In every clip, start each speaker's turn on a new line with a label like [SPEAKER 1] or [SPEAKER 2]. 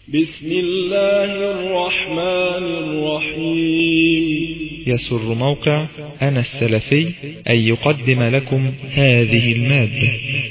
[SPEAKER 1] بسم الله الرحمن الرحيم.
[SPEAKER 2] يسر موقع أنا السلفي أن يقدم لكم هذه المادة.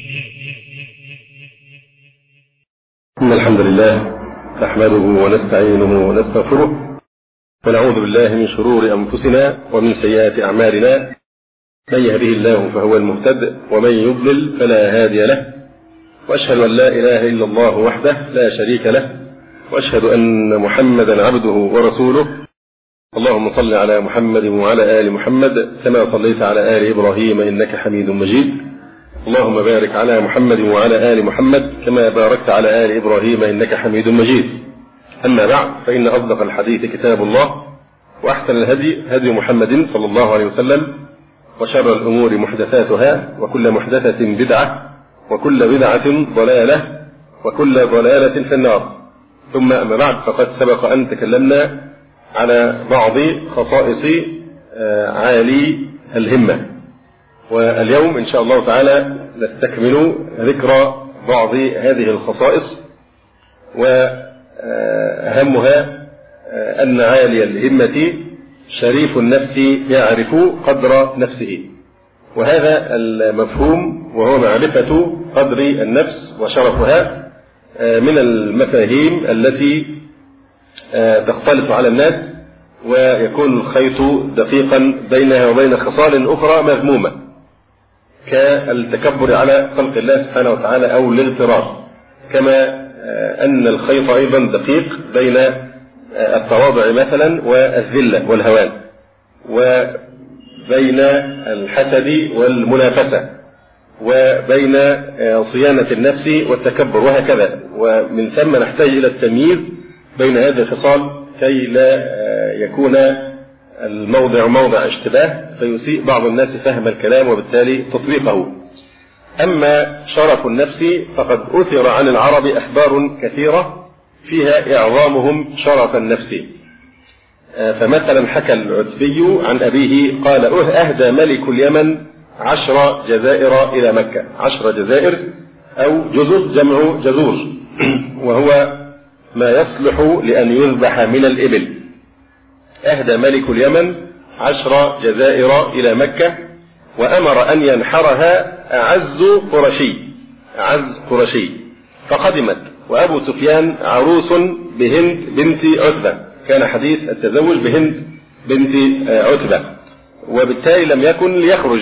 [SPEAKER 3] إن الحمد لله نحمده ونستعينه ونستغفره ونعوذ بالله من شرور أنفسنا ومن سيئات أعمالنا، من يهده الله فهو المهتد ومن يضلل فلا هادي له، وأشهد أن لا إله إلا الله وحده لا شريك له، وأشهد أن محمدا عبده ورسوله. اللهم صل على محمد وعلى آل محمد كما صليت على آل إبراهيم إنك حميد مجيد. اللهم بارك على محمد وعلى آل محمد كما باركت على آل إبراهيم إنك حميد مجيد. أما بعد، فإن أصدق الحديث كتاب الله، وأحسن الهدي هدي محمد صلى الله عليه وسلم، وشر الأمور محدثاتها، وكل محدثة بدعة، وكل بدعة ضلالة، وكل ضلالة في النار. ثم أما بعد، فقد سبق أن تكلمنا على بعض خصائص عالي الهمة، واليوم إن شاء الله تعالى نستكمل ذكر بعض هذه الخصائص، وأهمها أن عالي الهمة شريف النفس يعرف قدر نفسه. وهذا المفهوم وهو معرفة قدر النفس وشرفها من المفاهيم التي تختلط على الناس، ويكون الخيط دقيقا بينها وبين خصال أخرى مذمومة كالتكبر على خلق الله سبحانه وتعالى أو الاغترار، كما أن الخيط أيضا دقيق بين التواضع مثلا والذلة والهوان، وبين الحسد والمنافسة، وبين صيانة النفس والتكبر، وهكذا. ومن ثم نحتاج إلى التمييز بين هذه الخصال كي لا يكون الموضع موضع اشتباه فيسيء بعض الناس فهم الكلام وبالتالي تطبيقه. أما شرف النفس فقد أثر عن العرب أخبار كثيرة فيها إعظامهم شرف النفس. فمثلا حكى العتبي عن أبيه قال: أهدى ملك اليمن 10 جزائر إلى مكة. 10 جزائر أو جزر جمع جزور، وهو ما يصلح لأن يذبح من الإبل. أهدى ملك اليمن 10 جزائر إلى مكة، وأمر أن ينحرها أعز قرشي. فقدمت وأبو سفيان عروس بهند بنت عتبة، كان حديث التزوج بهند بنت عتبة، وبالتالي لم يكن ليخرج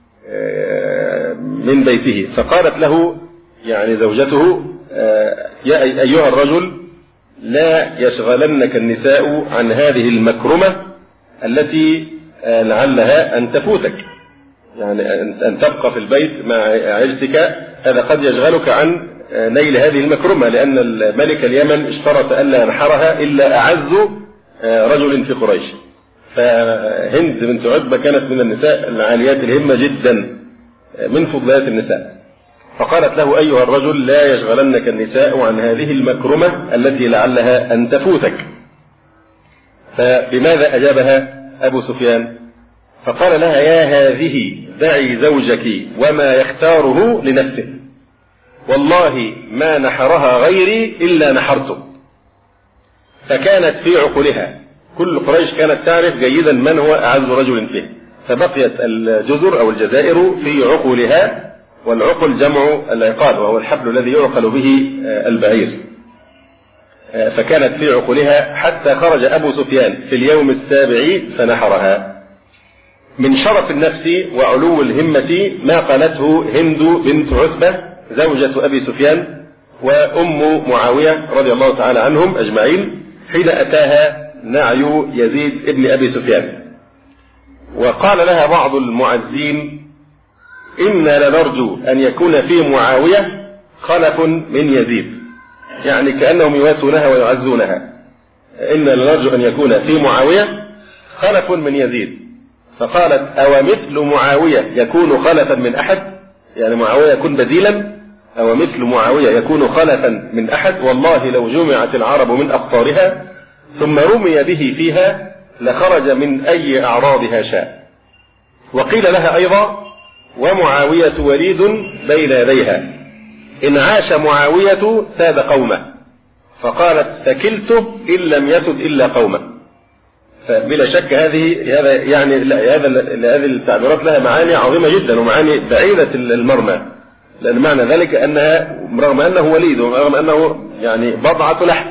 [SPEAKER 3] من بيته. فقالت له يعني زوجته: يا أيها الرجل، لا يشغلنك النساء عن هذه المكرمة التي لعلها أن تفوتك، يعني أن تبقى في البيت مع عرسك، هذا قد يشغلك عن نيل هذه المكرمة، لأن ملك اليمن اشترط ألا ينحرها إلا أعز رجل في قريش. فهند بنت عتبة كانت من النساء العاليات الهمة جدا، من فضلات النساء. فقالت له: أيها الرجل، لا يشغلنك النساء عن هذه المكرمة التي لعلها أن تفوتك. فبماذا أجابها أبو سفيان؟ فقال لها: يا هذه، دعي زوجك وما يختاره لنفسه، والله ما نحرها غيري إلا نحرته. فكانت في عقولها، كل قريش كانت تعرف جيدا من هو أعز رجل فيه، فبقيت الجزر أو الجزائر في عقولها، والعقل جمع العقال، وهو الحبل الذي يعقل به البعير. فكانت في عقولها حتى خرج أبو سفيان في اليوم السابع فنحرها. من شرف النفس وعلو الهمة ما قالته هند بنت عتبة زوجة أبي سفيان وأم معاوية رضي الله تعالى عنهم أجمعين، حين أتاها نعي يزيد ابن أبي سفيان. وقال لها بعض المعزين: إنا لنرجو أن يكون في معاوية خلف من يزيد، يعني كأنهم يواسونها ويعزونها. إنا لنرجو أن يكون في معاوية خلف من يزيد. فقالت: أو مثل معاوية يكون خلفا من أحد، يعني معاوية يكون بديلا، أو مثل معاوية يكون خلفا من أحد، والله لو جمعت العرب من أقطارها ثم رمي به فيها لخرج من أي أعراضها شاء. وقيل لها أيضا: ومعاوية وليد بين يديها، إن عاش معاوية ساد قومه، فقالت ثكلته إن لم يسد إلا قومه. فبلا شك هذه التعبيرات لها معاني عظيمة جدا ومعاني بعيدة المرمى، لأن معنى ذلك أنها رغم أنه وليد ورغم أنه يعني بضعة لحم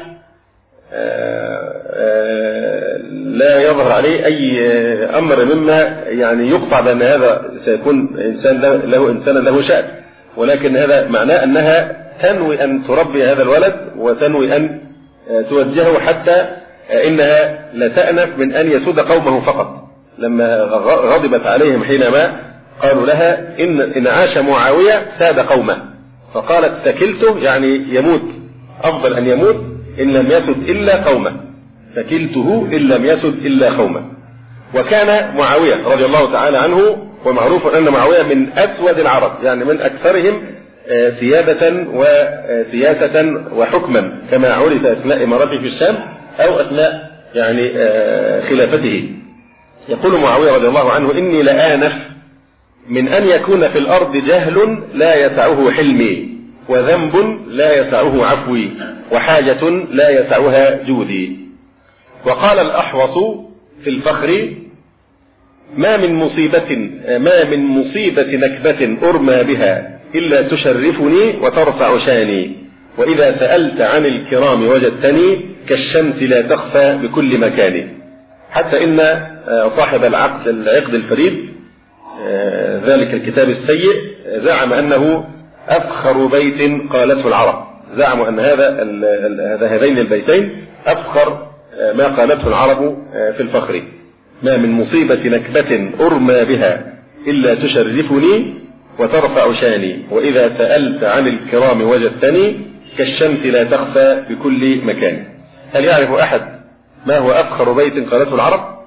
[SPEAKER 3] لا يظهر عليه أي أمر مما يعني يقطع بأن هذا سيكون إنسانا له شأن، ولكن هذا معناه أنها تنوي أن تربي هذا الولد وتنوي أن توجهه حتى إنها لا تأنف من أن يسود قومه فقط. لما غضبت عليهم حينما قالوا لها إن عاش معاوية ساد قومه، فقالت ثكلته يعني يموت، أفضل أن يموت إن لم يسد إلا قومه، ثكلته إن لم يسد إلا قومه. وكان معاوية رضي الله تعالى عنه، ومعروف أن معاوية من أسود العرب، يعني من أكثرهم سيادة وسياسة وحكما، كما عرف أثناء إمارته في الشام أو أثناء يعني خلافته. يقول معاوية رضي الله عنه: إني لآنف من أن يكون في الأرض جهل لا يسعه حلمي، وذنب لا يسعه عفوي، وحاجة لا يسعها جودي. وقال الأحوص في الفخر: ما من مصيبة نكبة أرمى بها إلا تشرفني وترفع شاني، وإذا سألت عن الكرام وجدتني كالشمس لا تخفى بكل مكان. حتى إن صاحب العقد الفريد ذلك الكتاب السيء زعم أنه أفخر بيت قالته العرب، زعموا أن هذين البيتين أفخر ما قالته العرب في الفخر: ما من مصيبة نكبة أرمى بها إلا تشرفني وترفع شاني، وإذا سألت عن الكرام وجدتني كالشمس لا تخفى بكل مكان. هل يعرف أحد ما هو أفخر بيت قالته العرب؟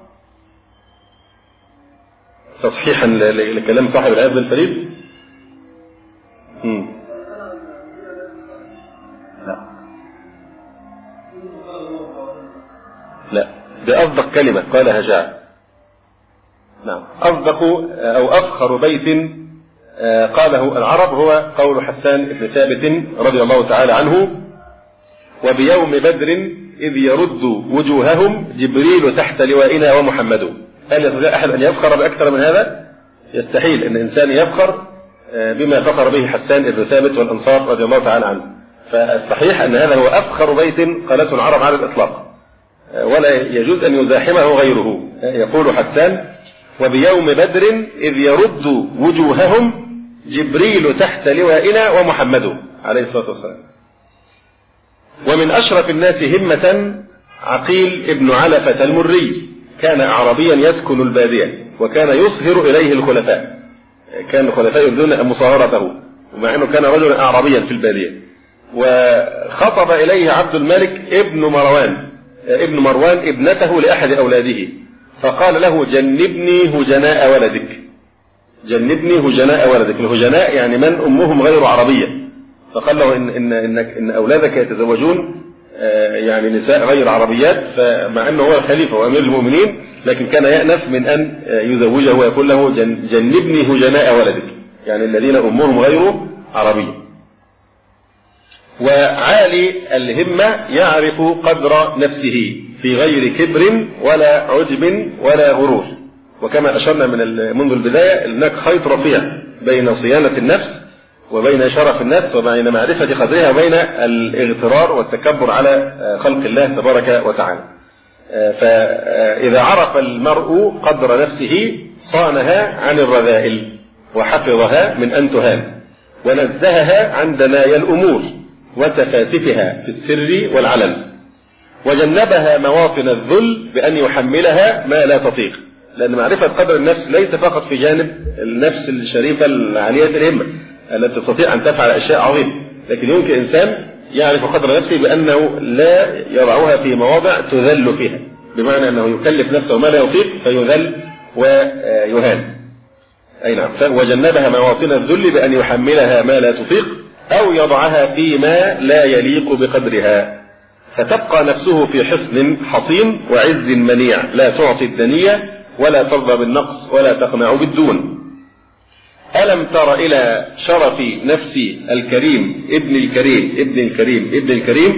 [SPEAKER 3] تصحيحا لكلام صاحب العقد الفريد. لا، بأصدق كلمة قالها جاء. نعم، أصدق أو أفخر بيت قاله العرب هو قول حسان بن ثابت رضي الله تعالى عنه: وبيوم بدر إذ يرد وجوههم جبريل تحت لوائنا ومحمد. هل يستطيع أحد أن يفخر بأكثر من هذا؟ يستحيل أن إنسان يفخر بما فخر به حسان بن ثابت والأنصار رضي الله تعالى عنه. فالصحيح أن هذا هو أفخر بيت قالته العرب على الإطلاق، ولا يجوز أن يزاحمه غيره. يقول حسان: وبيوم بدر إذ يرد وجوههم جبريل تحت لوائنا ومحمد عليه الصلاة والسلام. ومن أشرف الناس همة عقيل ابن علفة المري، كان أعرابيا يسكن البادية، وكان يصهر إليه الخلفاء، كان الخلفاء يريدون مصاهرته، ومع أنه كان رجلا أعرابيا في البادية. وخطب إليه عبد الملك ابن مروان ابنته لأحد أولاده، فقال له: جنبني هجناء ولدك. جنبني هجناء ولدك. الهجناء يعني من أمهم غير عربية. فقال له إن أولادك يتزوجون يعني نساء غير عربيات، فمع أنه هو الخليفة وأمير المؤمنين لكن كان يأنف من أن يزوجه ويقول له: جنبني هجناء ولدك، يعني الذين أمهم غير عربية. وعالي الهمة يعرف قدر نفسه في غير كبر ولا عجب ولا غرور. وكما أشرنا منذ البداية، هناك خيط رفيع بين صيانة النفس وبين شرف النفس وبين معرفة قدرها وبين الاغترار والتكبر على خلق الله تبارك وتعالى. فإذا عرف المرء قدر نفسه صانها عن الرذائل، وحفظها من أن تهان، ونزهها عن دنايا الأمور وتفاتفها في السر والعلن، وجنبها مواطن الذل بأن يحملها ما لا تطيق. لأن معرفة قدر النفس ليس فقط في جانب النفس الشريفة العالية الهمة التي تستطيع أن تفعل أشياء عظيمة، لكن يمكن إنسان يعرف قدر نفسه بأنه لا يضعها في مواضع تذل فيها، بمعنى أنه يكلف نفسه ما لا يطيق فيذل ويهان. أي نعم. وجنبها مواطن الذل بأن يحملها ما لا تطيق أو يضعها فيما لا يليق بقدرها، فتبقى نفسه في حصن حصين وعز منيع، لا تعطي الدنية ولا ترضى بالنقص ولا تقنع بالدون. ألم تر إلى شرف نفس الكريم ابن الكريم ابن الكريم ابن الكريم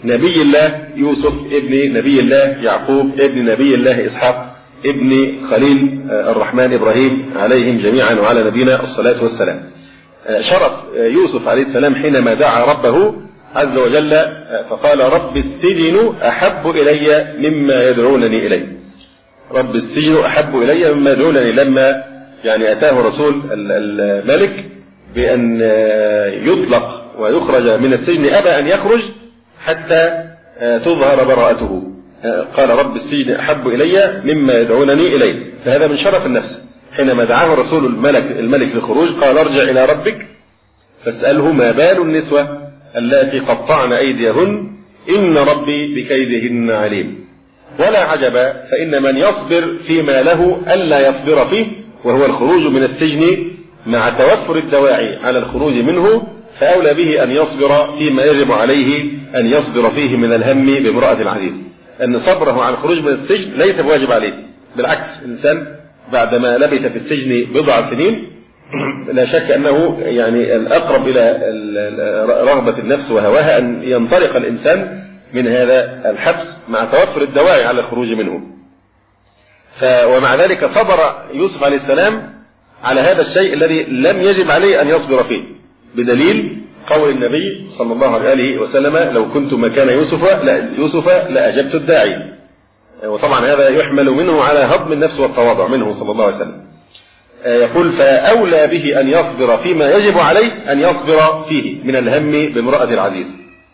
[SPEAKER 3] نبي الله يوسف ابن نبي الله يعقوب ابن نبي الله إسحاق ابن خليل الرحمن إبراهيم عليهم جميعا وعلى نبينا الصلاة والسلام. شرف يوسف عليه السلام حينما دعا ربه عز وجل فقال رب السجن أحب إلي مما يدعونني إليه. رب السجن أحب إلي مما يدعونني، لما يعني أتاه رسول الملك بأن يطلق ويخرج من السجن أبى أن يخرج حتى تظهر براءته، قال رب السجن أحب إلي مما يدعونني إليه. فهذا من شرف النفس. حينما دعاه رسول الملك للخروج قال ارجع إلى ربك فاسأله ما بال النسوة اللاتي قطعن أيديهن إن ربي بكيدهن عليم. ولا عجب، فإن من يصبر فيما له ألا يصبر فيه وهو الخروج من السجن مع توفر الدواعي على الخروج منه، فأولى به أن يصبر فيما يجب عليه أن يصبر فيه من الهم بامرأة العزيز. أن صبره على الخروج من السجن ليس بواجب عليه، بالعكس الإنسان بعدما لبث في السجن بضع سنين لا شك أنه يعني الأقرب إلى رغبة النفس وهواها أن ينطلق الإنسان من هذا الحبس مع توفر الدواعي على الخروج منه. ومع ذلك صبر يوسف عليه السلام على هذا الشيء الذي لم يجب عليه أن يصبر فيه، بدليل قول النبي صلى الله عليه وسلم لو كنت مكان يوسف لأجبت الداعي. وطبعا هذا يحمل منه على هضم النفس والتواضع منه صلى الله عليه وسلم. يقول فأولى به أن يصبر فيما يجب عليه أن يصبر فيه من الهم بامرأة العزيز.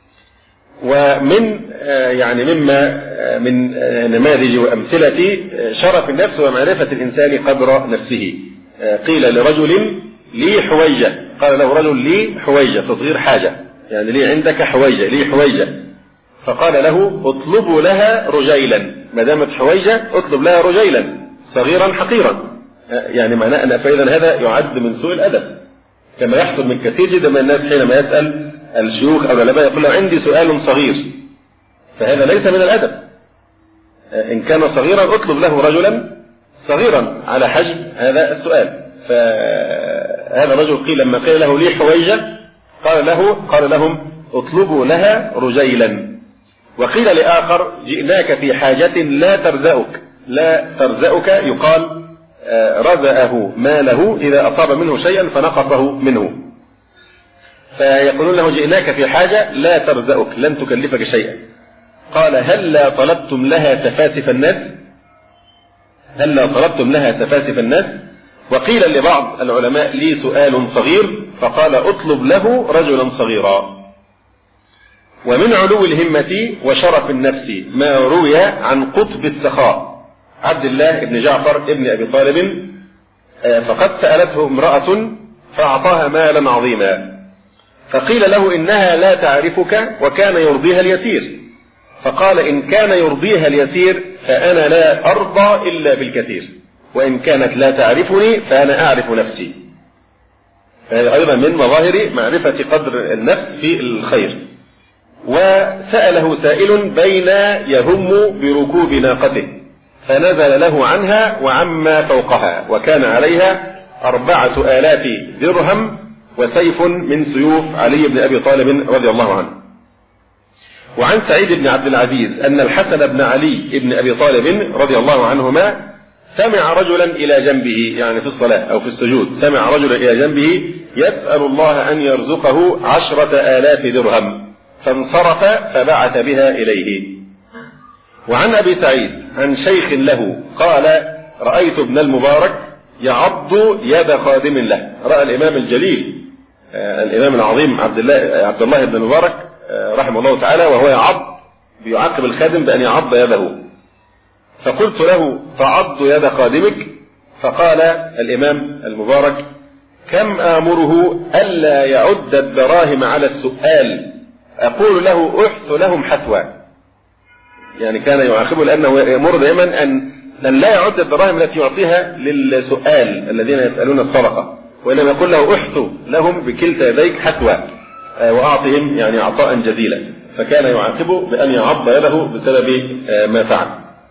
[SPEAKER 3] ومن يعني مما من نماذج وأمثلة شرف النفس ومعرفة الإنسان قدر نفسه، قيل لرجل لي حويجة، قال له رجل لي حويجة تصغير حاجة، يعني لي عندك حويجة، لي حويجة، فقال له اطلبوا لها رجيلا، ما دامت حويجة اطلب لها رجيلا صغيرا حقيرا، يعني معناه أن فإذا هذا يعد من سوء الأدب، كما يحصل من كثير جدا من الناس حينما يسأل الشيوخ أو العلماء يقول له عندي سؤال صغير، فهذا ليس من الأدب. إن كان صغيرا اطلب له رجلا صغيرا على حجم هذا السؤال. فهذا الرجل قيل لما قيل له لي حويجة قال لهم اطلبوا لها رجيلا. وقيل لآخر جئناك في حاجة لا ترزأك يقال رزأه ماله إذا أصاب منه شيئا فنقصه منه، فيقولون له جئناك في حاجة لا ترزأك لن تكلفك شيئا. قال هلا طلبتم لها تفاسف الناس. وقيل لبعض العلماء لي سؤال صغير فقال اطلب له رجلا صغيرا. ومن علو الهمة وشرف النفس ما روي عن قطب السخاء عبد الله بن جعفر ابن أبي طالب، فقد سألته امرأة فأعطاها مالا عظيما، فقيل له إنها لا تعرفك وكان يرضيها اليسير، فقال إن كان يرضيها اليسير فأنا لا أرضى إلا بالكثير، وإن كانت لا تعرفني فأنا أعرف نفسي. هذا أيضا من مظاهر معرفة قدر النفس في الخير. وسأله سائل بين يهم بركوب ناقته فنزل له عنها وعما فوقها، وكان عليها 4000 درهم وسيف من سيوف علي بن أبي طالب رضي الله عنه. وعن سعيد بن عبد العزيز أن الحسن بن علي بن أبي طالب رضي الله عنهما سمع رجلا إلى جنبه، يعني في الصلاة أو في السجود، سمع رجلا إلى جنبه يسأل الله أن يرزقه 10,000 درهم، فانصرف فبعث بها إليه. وعن أبي سعيد عن شيخ له قال رأيت ابن المبارك يعض يد خادم له. رأى الإمام الجليل الإمام العظيم عبد الله بن المبارك رحمه الله تعالى وهو يعاقب الخادم بأن يعض يده، فقلت له تعض يد خادمك؟ فقال الإمام المبارك كم آمره ألا يعد الدراهم على السؤال، أقول له أحث لهم حثوى، يعني كان يعاقبه لأنه يأمر دائما أن لا يعد الدراهم التي يعطيها للسؤال الذين يسألون الصدقة، وإنما يقول له أحث لهم بكلتا يديك حثوى وأعطهم يعني عطاء جزيلا، فكان يعاقبه بأن يعض يده بسبب ما فعل.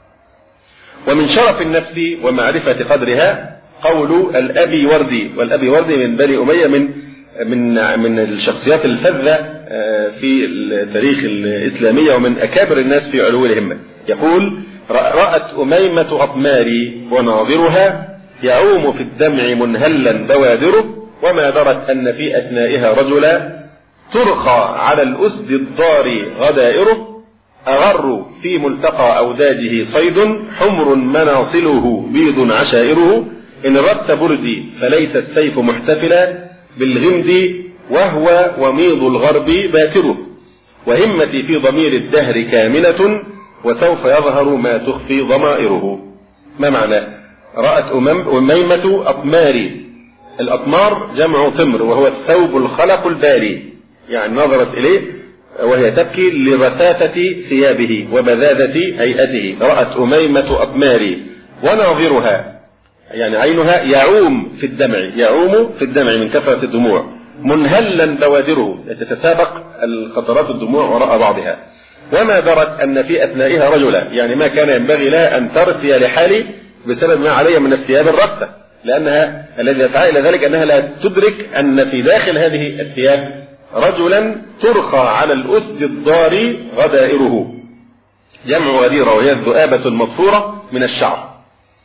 [SPEAKER 3] ومن شرف النفس ومعرفة قدرها قول الأبي وردي، والأبي وردي من بني أمية من من الشخصيات الفذة في التاريخ الإسلامية ومن أكابر الناس في علو الهمة. يقول: رأت أميمة أطماري وناظرها يعوم في الدمع منهلا بوادره وما درت أن في أثنائها رجلا ترخى على الأسد الضار غدائره أغر في ملتقى أوداجه صيد حمر مناصله بيض عشائره إن ردت بردي فليس السيف محتفلا بالغمد وهو وميض الغرب باتره وهمتي في ضمير الدهر كامنة وسوف يظهر ما تخفي ضمائره. ما معنى رأت أميمة أطماري؟ الأطمار جمع طمر وهو الثوب الخلق البالي، يعني نظرت إليه وهي تبكي لرثاثة ثيابه وبذاذة هيئته. رأت أميمة أطماري وناظرها يعني عينها يعوم في الدمع، يعوم في الدمع من كثرة الدموع، منهلا بوادره تتسابق القطرات الدموع وراء بعضها، وما درت أن في أثنائها رجلا، يعني ما كان ينبغي لها أن ترثي لحالي بسبب ما عليها من الثياب الرثة، لأنها الذي يدعى إلى ذلك أنها لا تدرك أن في داخل هذه الثياب رجلا ترخى على الأسد الضار غدائره، جمع غديرة وهي الذؤابة المضفورة من الشعر.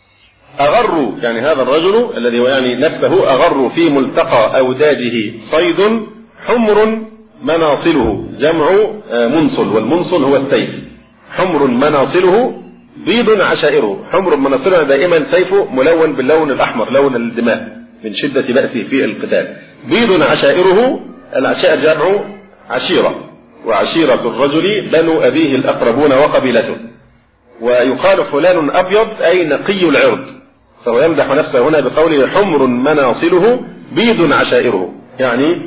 [SPEAKER 3] أغر يعني هذا الرجل الذي هو يعني نفسه أغر في ملتقى أوداجه صيد حمر مناصله، جمع منصل والمنصل هو السيف. حمر مناصله بيض عشائره، حمر مناصله دائما سيفه ملون باللون الأحمر لون الدماء من شدة بأسه في القتال. بيض عشائره، العشائر جمع عشيرة، وعشيرة الرجل بنو أبيه الأقربون وقبيلته. ويقال فلان أبيض أي نقي العرض، فهو يمدح نفسه هنا بقوله حمر مناصله بيض عشائره، يعني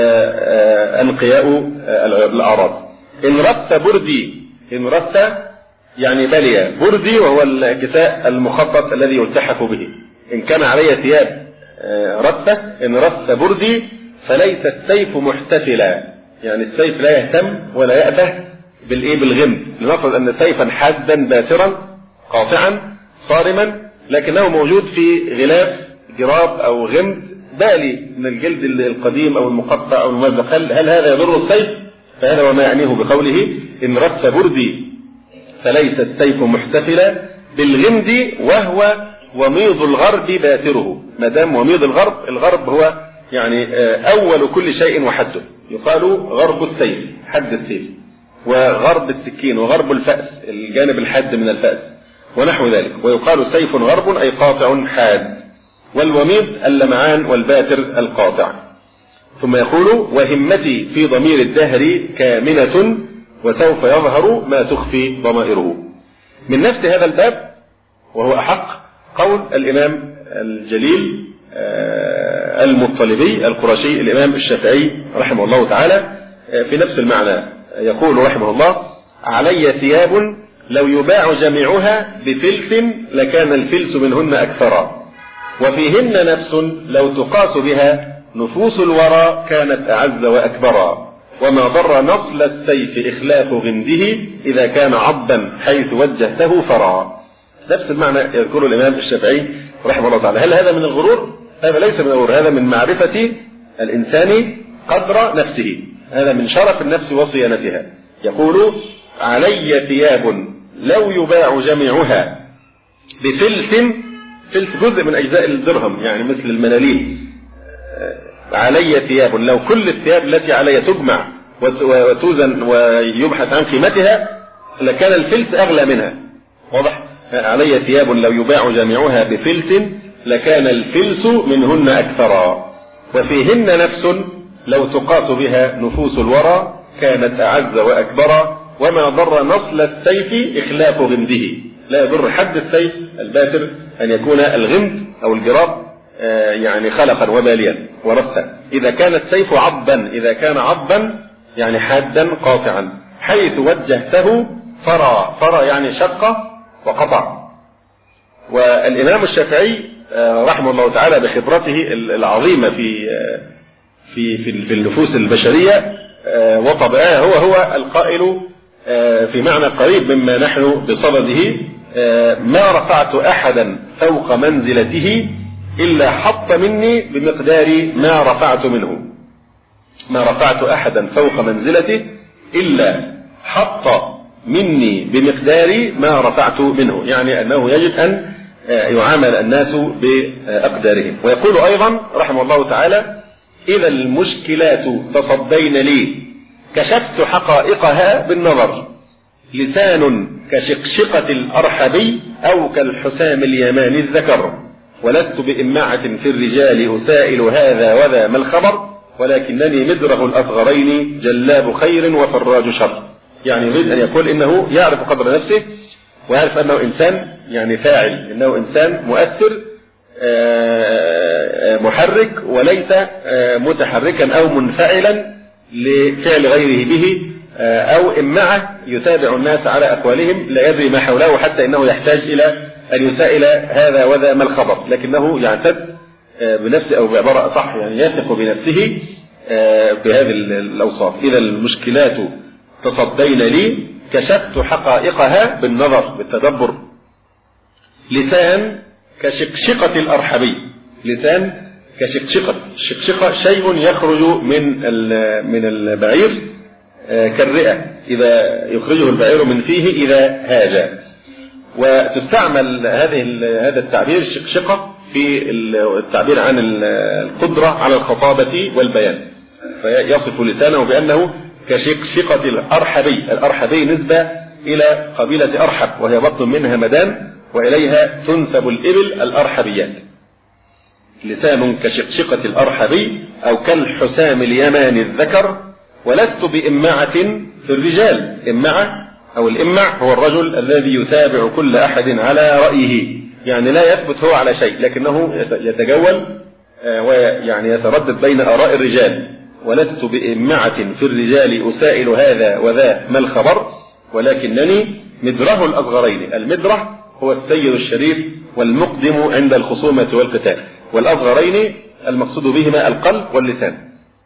[SPEAKER 3] أنقياء الأعراض. إن رث بردي، إن رث يعني بلي، بردي وهو الكساء المخطط الذي يلتحف به. إن كان علي ثياب رثة، إن رث بردي فليس السيف محتفلا، يعني السيف لا يهتم ولا يأبه بالغمد، لنفرض أن سيفا حادا باترا قاطعا صارما لكنه موجود في غلاف جراب أو غمد بالي من الجلد القديم أو المقطع أو الممزق، هل هذا يضر السيف؟ فهذا وما يعنيه بقوله إن رث بردي فليس السيف محتفلا بالغمد وهو وميض الغرب باتره. ما دام وميض الغرب هو يعني أول كل شيء وحده، يقال غرب السيف حد السيف، وغرب السكين، وغرب الفأس الجانب الحاد من الفأس ونحو ذلك. ويقال سيف غرب أي قاطع حاد، والوميض اللمعان والباتر القاطع. ثم يقول وهمتي في ضمير الدهر كامنة وسوف يظهر ما تخفي ضمائره. من نفس هذا الباب وهو أحق قول الإمام الجليل المطلبي القرشي الإمام الشافعي رحمه الله تعالى في نفس المعنى. يقول رحمه الله علي ثياب لو يباع جميعها بفلس لكان الفلس منهن أكثرا وفيهن نفس لو تقاس بها نفوس الورى كانت أعز وأكبرا وما ضر نصل السيف إخلاف غمده إذا كان عضا حيث وجهته فرا. نفس المعنى يذكره الإمام الشافعي رحمه الله تعالى. هل هذا من الغرور؟ هذا ليس من الغرور، هذا من معرفة الإنسان قدر نفسه، هذا من شرف النفس وصيانتها. يقول علي ثياب لو يباع جميعها بفلس، فلس جزء من أجزاء الدرهم يعني مثل الملاليم. علي ثياب لو كل الثياب التي علي تجمع وتوزن ويبحث عن قيمتها لكان الفلس أغلى منها. واضح؟ علي ثياب لو يباع جميعها بفلس لكان الفلس منهن أكثرا وفيهن نفس لو تقاس بها نفوس الورى كانت أعز وأكبرا وما ضر نصل السيف إخلاف غمده. لا يضر حد السيف الباتر أن يكون الغمد أو الجراب يعني خلقا وباليا ورثا إذا كان السيف عضا، إذا كان عضا يعني حادا قاطعا حيث وجهته فرا يعني شق وقطع. والإمام الشافعي رحمه الله تعالى بخبرته العظيمة في النفوس البشرية وطبعها هو القائل في معنى قريب مما نحن بصدده ما رفعت أحدا فوق منزلته إلا حط مني بمقدار ما رفعت منه. ما رفعت أحدا فوق منزلته إلا حط مني بمقدار ما رفعت منه، يعني أنه يجب أن يعامل الناس بأقدارهم. ويقول أيضا رحمه الله تعالى: إذا المشكلات تصدين لي كشفت حقائقها بالنظر، لسان كشقشقة الأرحبي أو كالحسام اليماني الذكر، ولست بإماعة في الرجال أسائل هذا وذا ما الخبر، ولكنني مدره الأصغرين جلاب خير وفراج شر. يعني يريد أن يقول إنه يعرف قدر نفسه، ويعرف أنه إنسان يعني فاعل، إنه إنسان مؤثر محرك، وليس متحركا أو منفعلا لفعل غيره به، أو إمعة يتابع الناس على أقوالهم لا يدري ما حوله، حتى إنه يحتاج إلى أن يسائل هذا وذا ما الخبر، لكنه يعتد بنفسه، أو بعبارة أصح يعني يثق بنفسه بهذه الأوصاف. إذا المشكلات تصدين لي كشفت حقائقها بالنظر بالتدبر، لسان كشقشقة الأرحبي، لسان كشقشقة، الشقشقة شيء يخرج من البعير كالرئة، إذا يخرجه البعير من فيه إذا هاج. وتستعمل هذا التعبير الشقشقة في التعبير عن القدرة على الخطابة والبيان، فيصف لسانه بأنه كشقشقة الأرحبي. الأرحبي نسبة إلى قبيلة أرحب، وهي بطن منها مدان، وإليها تنسب الإبل الأرحبيات. لسان كشقشقة الأرحبي أو كالحسام اليماني الذكر، ولست بإماعة في الرجال. إماعة أو الإمع هو الرجل الذي يتابع كل أحد على رأيه، يعني لا يثبت هو على شيء، لكنه يتجول ويعني يتردد بين آراء الرجال. ولست بإماعة في الرجال أسائل هذا وذا ما الخبر، ولكنني مدره الأصغرين. المدره هو السيد الشريف والمقدم عند الخصومة والقتال، والأصغرين المقصود بهما القلب واللسان.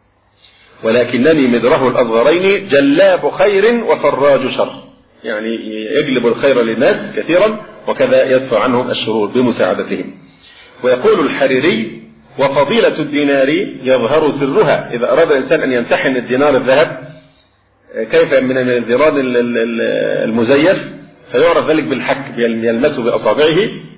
[SPEAKER 3] ولكنني مدره الأصغرين جلاب خير وفراج شر، يعني يجلب الخير للناس كثيرا، وكذا يدفع عنهم الشرور بمساعدتهم. ويقول الحريري: وفضيلة الدينار يظهر سرها. إذا أراد الإنسان أن يمتحن الدينار الذهب كيف من الدينار المزيف، فيعرف ذلك بالحك، يلمسه بأصابعه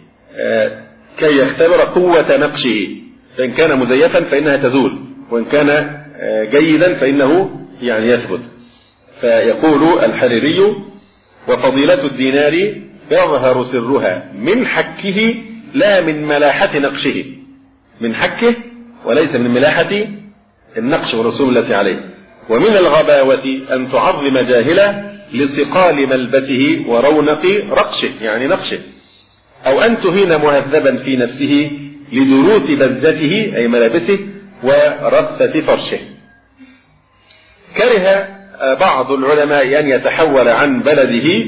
[SPEAKER 3] كي يختبر قوة نقشه، فإن كان مزيفا فإنها تزول، وإن كان جيدا فإنه يعني يثبت. فيقول الحريري: وفضيلة الدينار يظهر سرها من حكه لا من ملاحة نقشه، من حكه وليس من ملاحة النقش والرسوم التي عليه. ومن الغباوة أن تعظم جاهلا لصقال ملبسه ورونق رقشه، يعني نقشه، أو أن تهين مهذبا في نفسه لدروس بزته أي ملابسه ورثة فرشه. كره بعض العلماء أن يتحول عن بلده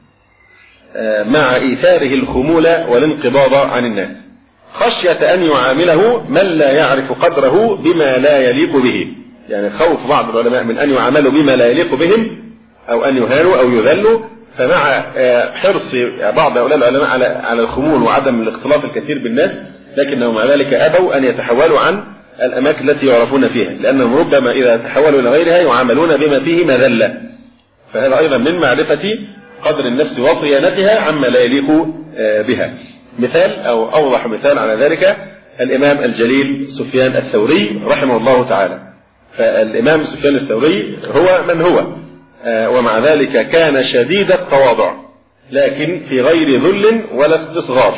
[SPEAKER 3] مع إيثاره الخمول والانقباض عن الناس، خشية أن يعامله من لا يعرف قدره بما لا يليق به. يعني خوف بعض العلماء من أن يعاملوا بما لا يليق بهم، أو أن يهانوا أو يذلوا، فمع حرص بعض هؤلاء العلماء على الخمول وعدم الاختلاط الكثير بالناس، لكنهم مع ذلك أبوا أن يتحولوا عن الأماكن التي يعرفون فيها، لأنهم ربما إذا تحولوا إلى غيرها يعاملون بما فيه مذلة. فهذا أيضا من معرفة قدر النفس وصيانتها عما لا يليق بها. مثال أو أوضح مثال على ذلك الإمام الجليل سفيان الثوري رحمه الله تعالى. فالإمام سفيان الثوري هو من هو، ومع ذلك كان شديد التواضع، لكن في غير ذل ولا استصغار.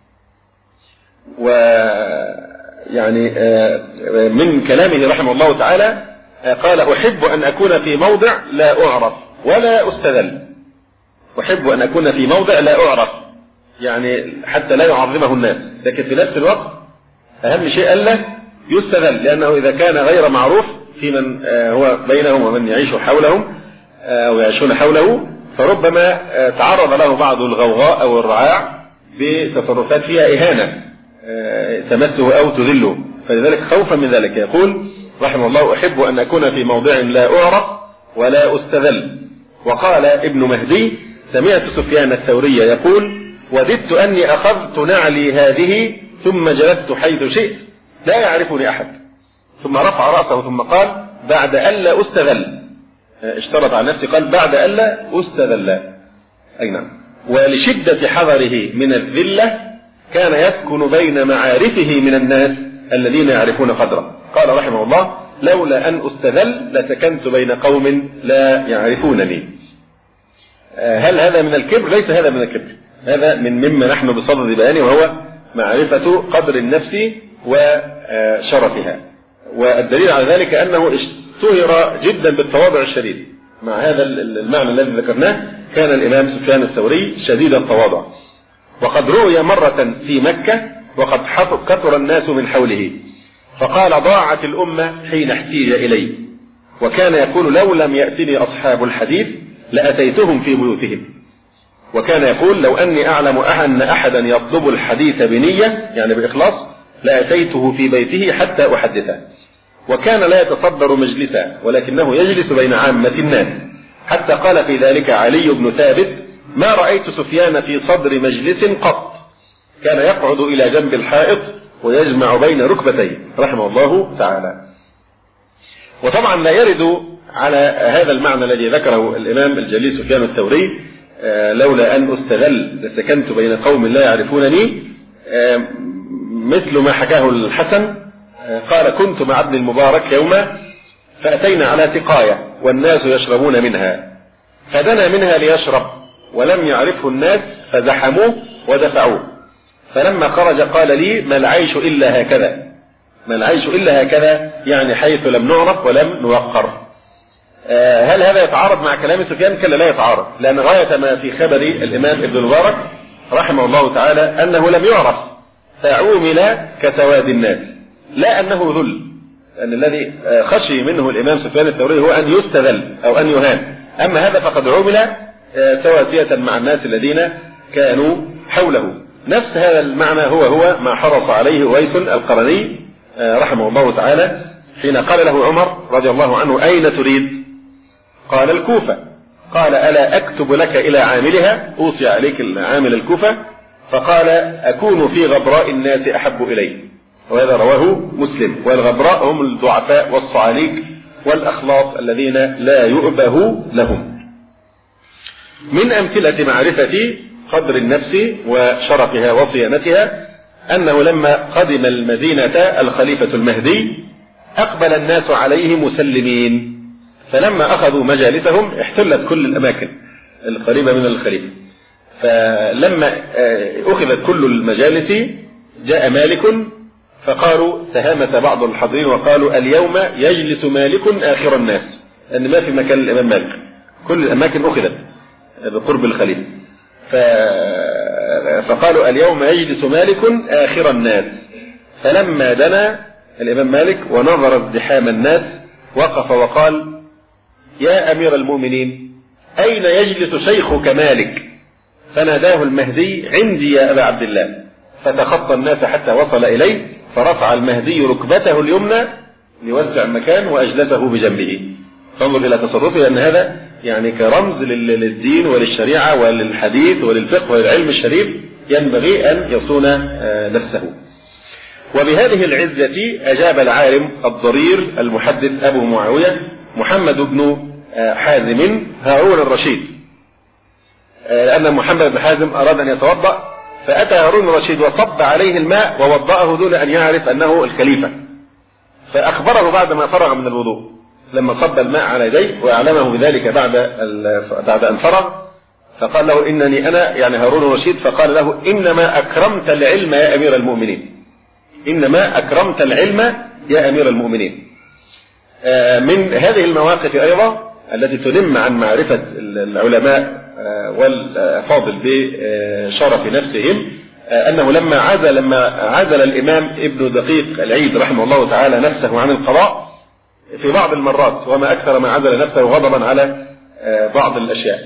[SPEAKER 3] ويعني من كلامه رحمه الله تعالى قال: أحب أن أكون في موضع لا أعرف ولا أستذل. أحب أن أكون في موضع لا أعرف، يعني حتى لا يعظمه الناس، لكن في نفس الوقت أهم شيء ألا يستذل، لأنه إذا كان غير معروف في من هو بينهم ومن يعيش حولهم أو يعيشون حوله، فربما تعرض له بعض الغوغاء أو الرعاع بتصرفات فيها إهانة تمسه أو تذله، فلذلك خوفا من ذلك يقول رحمه الله: أحب أن أكون في موضع لا أعرف ولا أستذل. وقال ابن مهدي: سمعت سفيان الثوري يقول: وددت أني أخذت نعلي هذه ثم جلست حيث شئت لا يعرفني أحد. ثم رفع رأسه ثم قال: بعد ألا أستغل، اشترط على نفسه قال بعد ألا أستغل. أي نعم. ولشدة حذره من الذلة كان يسكن بين معارفه من الناس الذين يعرفون قدره. قال رحمه الله: لولا أن أستذل لسكنت بين قوم لا يعرفونني. هل هذا من الكبر؟ ليس هذا من الكبر، هذا مما نحن بصدد بيانه، وهو معرفة قدر النفس وشرفها. والدليل على ذلك أنه اشتهر جدا بالتواضع الشديد. مع هذا المعنى الذي ذكرناه كان الإمام سفيان الثوري شديد التواضع. وقد روي مرة في مكة وقد كثر الناس من حوله فقال: ضاعت الأمة حين احتيج إلي. وكان يقول: لو لم يأتني أصحاب الحديث لأتيتهم في بيوتهم. وكان يقول: لو أني أعلم أن أحدا يطلب الحديث بنية يعني بإخلاص لأتيته في بيته حتى أحدثه. وكان لا يتصدر مجلسا ولكنه يجلس بين عامة الناس، حتى قال في ذلك علي بن ثابت: ما رأيت سفيان في صدر مجلس قط، كان يقعد إلى جنب الحائط ويجمع بين ركبتيه رحمه الله تعالى. وطبعا لا يرد على هذا المعنى الذي ذكره الإمام الجليل سفيان الثوري: لولا أن أستغل لسكنت بين قوم لا يعرفونني، مثل ما حكاه الحسن قال: كنت مع ابن المبارك يوما فأتينا على سقاية والناس يشربون منها، فدنا منها ليشرب ولم يعرفه الناس فزحموه ودفعوه، فلما خرج قال لي: ما العيش إلا هكذا، ما العيش إلا هكذا، يعني حيث لم نعرف ولم نوقر. هل هذا يتعارض مع كلام سفيان؟ كلا لا يتعارض، لأن غاية ما في خبر الإمام ابن المبارك رحمه الله تعالى أنه لم يعرف فعومل كسواد الناس، لا أنه ذل، أن الذي خشي منه الإمام سفيان الثوري هو أن يستذل أو أن يهان. أما هذا فقد عومل سواسية مع الناس الذين كانوا حوله. نفس هذا المعنى هو ما حرص عليه أويس القرني رحمه الله تعالى حين قال له عمر رضي الله عنه: أين تريد؟ قال: الكوفة. قال: ألا أكتب لك إلى عاملها، أوصي عليك عامل الكوفة؟ فقال: أكون في غبراء الناس أحب إلي. وهذا رواه مسلم. والغبراء هم الضعفاء والصعاليك والأخلاط الذين لا يؤبه لهم. من أمثلة معرفة قدر النفس وشرفها وصيانتها أنه لما قدم المدينة الخليفة المهدي أقبل الناس عليه مسلمين، فلما أخذوا مجالسهم احتلت كل الأماكن القريبة من الخليفة. فلما أخذت كل المجالس جاء مالك فقالوا: تهامس بعض الحاضرين وقالوا: اليوم يجلس مالك آخر الناس، أن ما في مكان الإمام مالك، كل الأماكن أخذت بقرب الخليفة. فقالوا: اليوم يجلس مالك آخر الناس. فلما دنا الإمام مالك ونظر ازدحام الناس وقف وقال: يا أمير المؤمنين، أين يجلس شيخك مالك؟ فناداه المهدي: عندي يا أبا عبد الله. فتخطى الناس حتى وصل إليه، فرفع المهدي ركبته اليمنى ليوسع المكان وأجلسه بجنبه. فانظر إلى تصرفه، لأن هذا يعني كرمز للدين وللشريعة وللحديث وللفقه وللعلم الشريف، ينبغي أن يصون نفسه. وبهذه العزة أجاب العالم الضرير المحدث أبو معاوية محمد بن حازم هارون الرشيد، لأن محمد بن حازم أراد أن يتوضأ، فأتى هارون الرشيد وصب عليه الماء ووضأه دون أن يعرف أنه الخليفة، فأخبره بعد ما فرغ من الوضوء لما صب الماء على يديه وأعلمه بذلك بعد أن فرغ، فقال له: إنني أنا يعني هارون الرشيد. فقال له: إنما أكرمت العلم يا أمير المؤمنين، إنما أكرمت العلم يا أمير المؤمنين. من هذه المواقف أيضا التي تنم عن معرفة العلماء والفاضل بشرف نفسهم أنه لما عزل الإمام ابن دقيق العيد رحمه الله تعالى نفسه عن القضاء في بعض المرات، وما أكثر ما عزل نفسه غضبا على بعض الأشياء،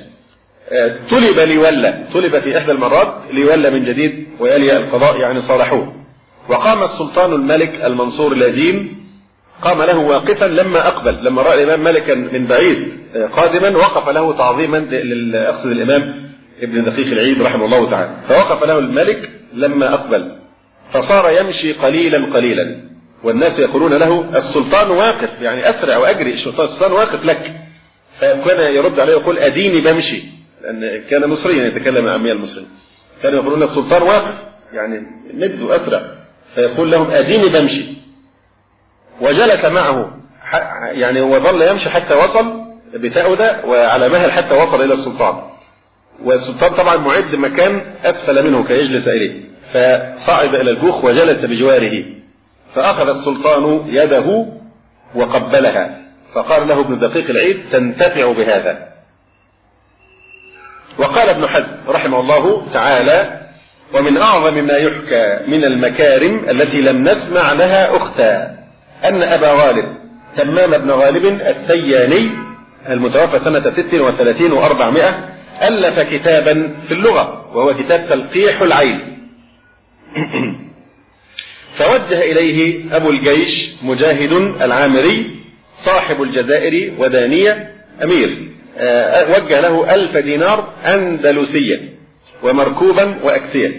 [SPEAKER 3] طلب في إحدى المرات ليولى من جديد ويلي القضاء، يعني صالحوه. وقام السلطان الملك المنصور لازين قام له واقفا لما رأى الإمام مالكا من بعيد قادما، وقف له تعظيما أقصد الإمام ابن دقيق العيد رحمه الله تعالى، فوقف له الملك لما أقبل، فصار يمشي قليلا قليلا والناس يقولون له السلطان واقف، يعني أسرع وأجري، السلطان واقف لك. فكان يرد عليه يقول أديني بمشي، لأن كان مصريا يتكلم عامية المصري، كانوا يقولون السلطان واقف يعني مد وأسرع، فيقول لهم أديني بمشي. وجلس معه يعني وظل يمشي حتى وصل بتأودة وعلى مهل حتى وصل إلى السلطان، والسلطان طبعا معد مكان أسفل منه كي يجلس إليه، فصعد إلى الجوخ وجلس بجواره، فأخذ السلطان يده وقبلها، فقال له ابن دقيق العيد تنتفع بهذا. وقال ابن حزم رحمه الله تعالى ومن أعظم ما يحكى من المكارم التي لم نسمع لها أختا أن أبا غالب تمام بن غالب الثياني المتوفى سنة 36 و400 ألف كتابا في اللغة وهو كتاب تلقيح العين. فوجه إليه أبو الجيش مجاهد العامري صاحب الجزائر ودانية أمير، وجه له 1000 دينار أندلسية ومركوبا وأكسية.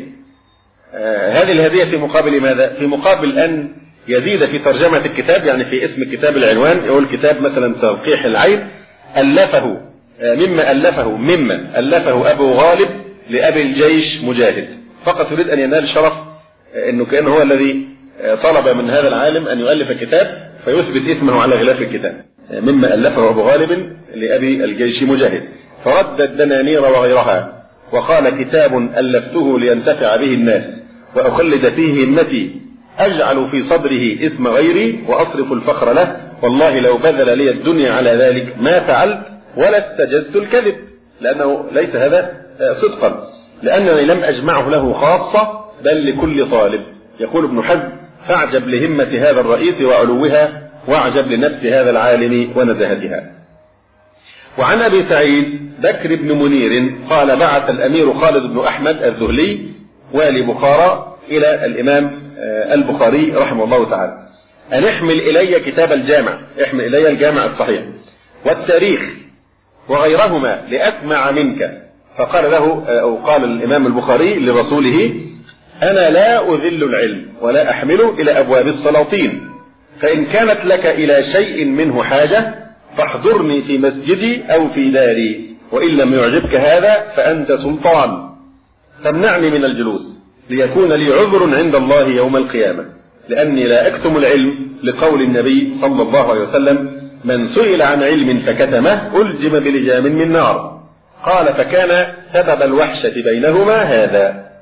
[SPEAKER 3] هذه الهدية في مقابل ماذا؟ في مقابل أن يزيد في ترجمة الكتاب، يعني في اسم الكتاب العنوان يقول كتاب مثلا تلقيح العين ألفه مما ألفه أبو غالب لأبي الجيش مجاهد، فقط يريد أن ينال شرف أنه كأنه هو الذي طلب من هذا العالم أن يؤلف كتاب فيثبت اسمه على غلاف الكتاب، مما ألفه أبو غالب لأبي الجيش مجاهد. فرد الدنانير وغيرها وقال كتاب ألفته لينتفع به الناس وأخلد فيه همتي، أجعل في صدره اسم غيري وأصرف الفخر له، والله لو بذل لي الدنيا على ذلك ما فعلت ولا استجزت الكذب، لأنه ليس هذا صدقا، لأنني لم أجمعه له خاصة بل لكل طالب. يقول ابن حزم فاعجب لهمة هذا الرئيس وعلوها، واعجب لنفس هذا العالم ونزهتها. وعن أبي سعيد بكر بن منير قال بعث الأمير خالد بن أحمد الذهلي والي بخارى إلى الإمام البخاري رحمه الله تعالى أن احمل إلي كتاب الجامع، احمل إلي الجامع الصحيح والتاريخ وغيرهما لأسمع منك. فقال له أو قال الإمام البخاري لرسوله أنا لا أذل العلم ولا أحمله إلى أبواب السلاطين، فإن كانت لك إلى شيء منه حاجة فاحضرني في مسجدي أو في داري، وإن لم يعجبك هذا فأنت سلطان، فامنعني من الجلوس ليكون لي عذر عند الله يوم القيامة، لأني لا أكتم العلم، لقول النبي صلى الله عليه وسلم من سئل عن علم فكتمه ألجم بلجام من نار. قال فكان سبب الوحشة بينهما هذا.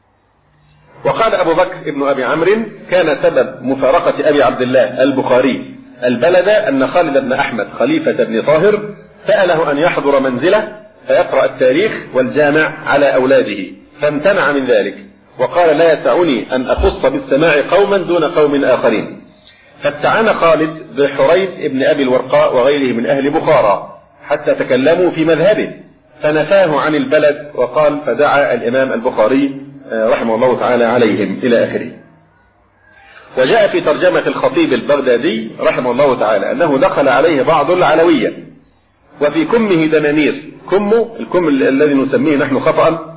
[SPEAKER 3] وقال أبو بكر ابن أبي عمرو كان سبب مفارقة أبي عبد الله البخاري البلد أن خالد بن أحمد خليفة بن طاهر سأله أن يحضر منزله فيقرأ التاريخ والجامع على أولاده، فامتنع من ذلك وقال لا يسعني أن أخص بالسماع قوما دون قوم آخرين. فاستعان خالد بحريث ابن أبي الورقاء وغيره من أهل بخارى حتى تكلموا في مذهبه، فنفاه عن البلد وقال فدعا الإمام البخاري رحمه الله تعالى عليهم إلى آخره. وجاء في ترجمة الخطيب البغدادي رحمه الله تعالى أنه دخل عليه بعض العلوية وفي دنانير، الكم الذي نسميه نحن خطأ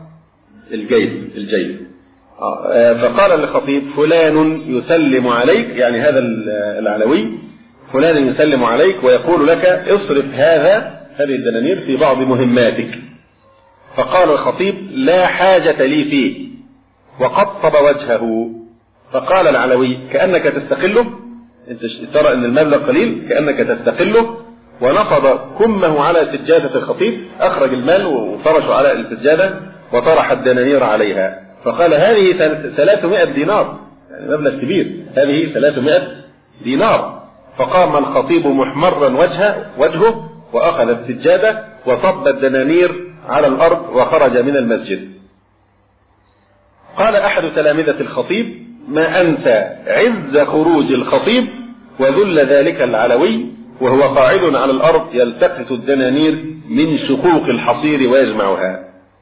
[SPEAKER 3] الجيد. فقال للخطيب فلان يسلم عليك، يعني هذا العلوي فلان يسلم عليك ويقول لك اصرف هذه الدنانير في بعض مهماتك. فقال الخطيب لا حاجة لي فيه وقطب وجهه. فقال العلوي كأنك تستقله، انت ترى ان المبلغ قليل كأنك تستقله، ونفض كمه على سجادة الخطيب، أخرج المال وفرشه على السجادة وطرح الدنانير عليها. فقال هذه 300 دينار، يعني مبلغ كبير، هذه 300 دينار. فقام الخطيب محمرا وجهه وأخذ السجادة وصب الدنانير على الأرض وخرج من المسجد. قال أحد تلامذة الخطيب ما أنت عز خروج الخطيب وذل ذلك العلوي وهو قاعد على الأرض يلتقط الدنانير من شقوق الحصير ويجمعها.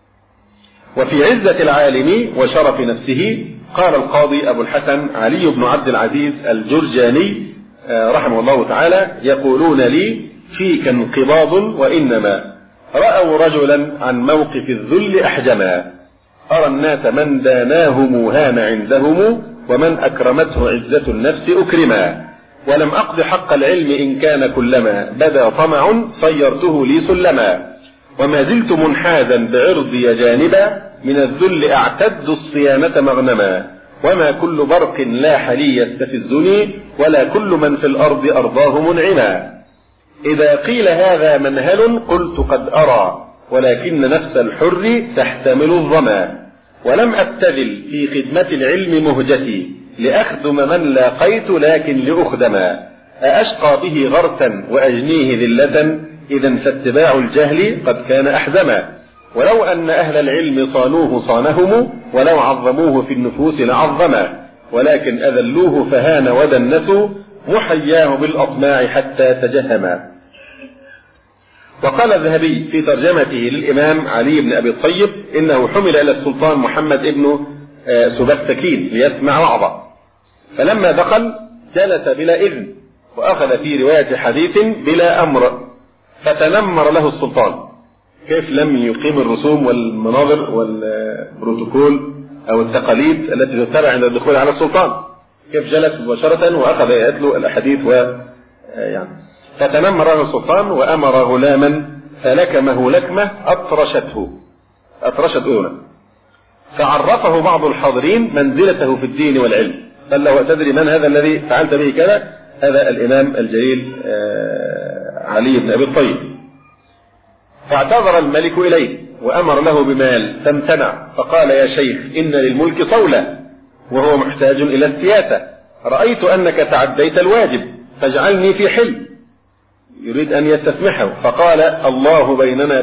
[SPEAKER 3] وفي عزة العالم وشرف نفسه قال القاضي أبو الحسن علي بن عبد العزيز الجرجاني رحمه الله تعالى يقولون لي فيك انقباض وإنما رأوا رجلا عن موقف الذل أحجما، أرى الناس من داناهم هان عندهم ومن أكرمته عزة النفس أكرما. ولم أقض حق العلم إن كان كلما بدا طمع صيرته لي سلما. وما زلت منحازا بعرضي جانبا من الذل أعتد الصيانة مغنما. وما كل برق لاح لي يستفزني ولا كل من في الأرض أرضاه منعما. إذا قيل هذا منهل قلت قد أرى ولكن نفس الحر تحتمل الظما. ولم أبتذل في خدمة العلم مهجتي لأخدم من لاقيت لكن لأخدما. أأشقى به غرسا وأجنيه ذلة إذا فاتباع الجهل قد كان أحزما. ولو أن أهل العلم صانوه صانهم ولو عظموه في النفوس لعظما. ولكن أذلوه فهان ودنسوا محياه بالأطماع حتى تجهما. وقال الذهبي في ترجمته للإمام علي بن أبي طيب إنه حمل إلى السلطان محمد ابن سبكتكين ليسمع وعظه، فلما دخل جلس بلا إذن وأخذ في رواية حديث بلا أمر، فتنمر له السلطان. كيف لم يقيم الرسوم والمناظر والبروتوكول أو التقاليد التي تتبع عند الدخول على السلطان؟ كيف جلس مباشرة وأخذ يتلو الأحاديث فتنمر له السلطان وأمر غلاما فلكمه لكمة أطرشت أذنه. فعرفه بعض الحاضرين منزلته في الدين والعلم، قال له أتدري من هذا الذي فعلت به كذا؟ هذا الإمام الجليل علي بن أبي الطيب. فاعتذر الملك إليه وأمر له بمال فامتنع، فقال يا شيخ إن للملك صولة وهو محتاج إلى السياسة، رأيت أنك تعديت الواجب فاجعلني في حل. يريد أن يستسمحه، فقال الله بيننا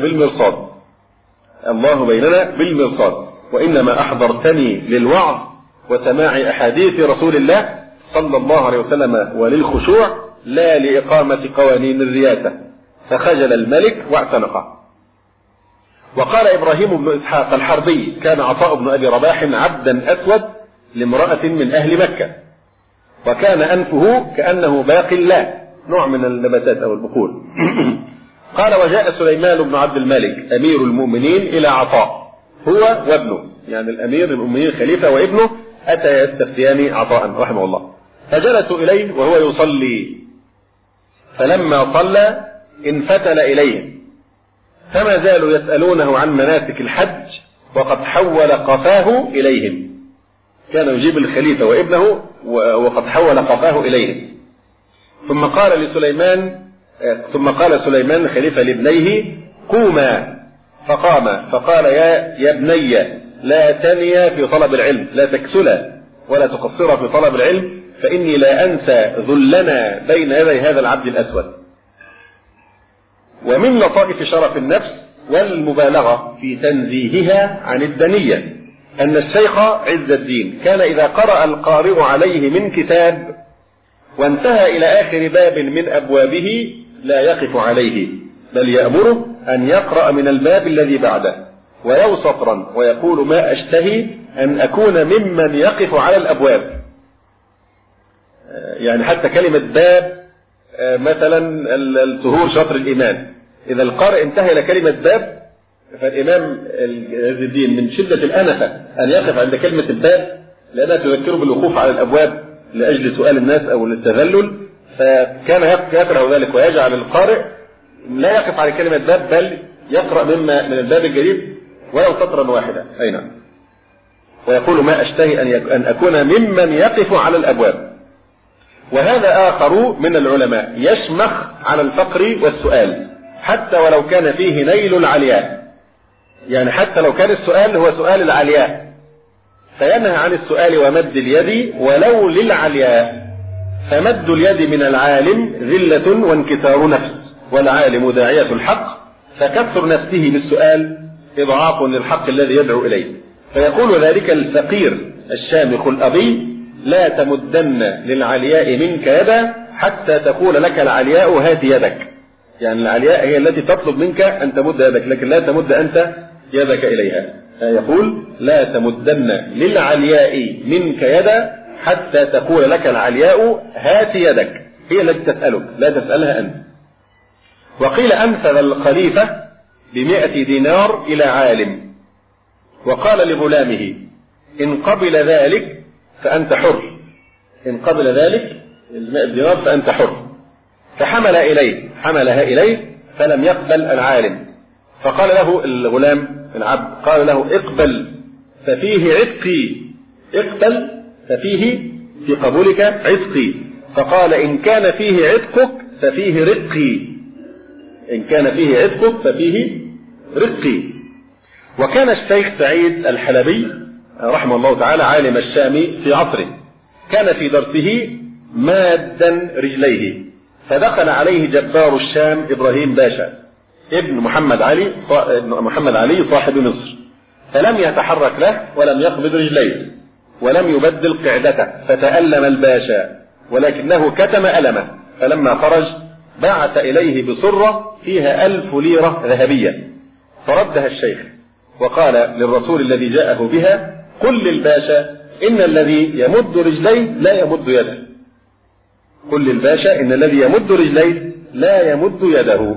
[SPEAKER 3] بالمرصاد وإنما أحضرتني للوعظ وسماع أحاديث رسول الله صلى الله عليه وسلم وللخشوع لا لإقامة قوانين الرياسة. فخجل الملك واعتنقه. وقال إبراهيم بن إسحاق الحربي كان عطاء بن أبي رباح عبدا أسود لامرأة من أهل مكة، وكان أنفه كأنه باق الله، نوع من النباتات أو البقول. قال وجاء سليمان بن عبد الملك أمير المؤمنين إلى عطاء هو وابنه، يعني الأمير المؤمنين خليفة وابنه، أتى يستفتيان عطاء رحمه الله. فجلسوا إليه وهو يصلي، فلما صلى انفتل إليهم فما زالوا يسألونه عن مناسك الحج وقد حول قفاه إليهم. كان يجيب الخليفة وابنه وقد حول قفاه إليهم. ثم قال سليمان خليفة لابنيه قوما، فقام فقال يا ابني لا تنيا في طلب العلم، لا تكسلا ولا تقصرا في طلب العلم، فإني لا أنسى ذلنا بين يدي هذا العبد الأسود. ومن لطائف شرف النفس والمبالغة في تنزيهها عن الدنية أن الشيخ عز الدين كان إذا قرأ القارئ عليه من كتاب وانتهى إلى آخر باب من أبوابه لا يقف عليه، بل يأمره أن يقرأ من الباب الذي بعده ولو سطرا، ويقول ما أشتهي أن أكون ممن يقف على الأبواب. يعني حتى كلمة باب مثلا الطهور شطر الإيمان، إذا القارئ انتهى إلى كلمة باب فالإمام عز الدين من شدة الأنفة أن يقف عند كلمة الباب، لأنها تذكره بالوقوف على الأبواب لأجل سؤال الناس أو للتذلل، فكان يكره ذلك ويجعل القارئ لا يقف على كلمة باب بل يقرأ من الباب الجديد ولو سطرا واحدا. أي نعم. ويقول ما أشتهي أن أكون ممن يقف على الأبواب. وهذا آخر من العلماء يشمخ على الفقر والسؤال حتى ولو كان فيه نيل العلياء، يعني حتى لو كان السؤال هو سؤال العلياء فينهى عن السؤال ومد اليد ولو للعلياء. فمد اليد من العالم ذلة وانكسار نفس، والعالم داعية الحق، فكسر نفسه بالسؤال إضعاف للحق الذي يدعو إليه. فيقول ذلك الفقير الشامخ الأبي لا تمدن للعلياء منك يدا حتى تقول لك العلياء هات يدك. يعني العلياء هي التي تطلب منك أن تمد يدك، لكن لا تمد أنت يدك إليها. يقول لا تمدن للعلياء منك يدا حتى تقول لك العلياء هات يدك، هي التي تسألك لا تسألها أنت. وقيل أنفذ الخليفة ب100 دينار إلى عالم وقال لغلامه إن قبل ذلك فأنت حر، إن قبل ذلك 100 دينار فأنت حر. حملها إليه فلم يقبل العالم، فقال له الغلام العبد، قال له اقبل ففيه عتقي، اقبل ففيه في قبولك عتقي. فقال إن كان فيه عتقك ففيه رقي، إن كان فيه عتقك ففيه رقي. وكان الشيخ سعيد الحلبي رحمه الله تعالى عالم الشام في عصره، كان في درسه مادا رجليه، فدخل عليه جبار الشام إبراهيم باشا ابن محمد علي صاحب مصر، فلم يتحرك له ولم يقبض رجليه ولم يبدل قعدته، فتألم الباشا ولكنه كتم ألمه، فلما خرج بعث إليه بصرة فيها 1000 ليرة ذهبية، فردها الشيخ وقال للرسول الذي جاءه بها قل للباشا إن الذي يمد رجليه لا يمد يده، قل للباشا إن الذي يمد رجليه لا يمد يده.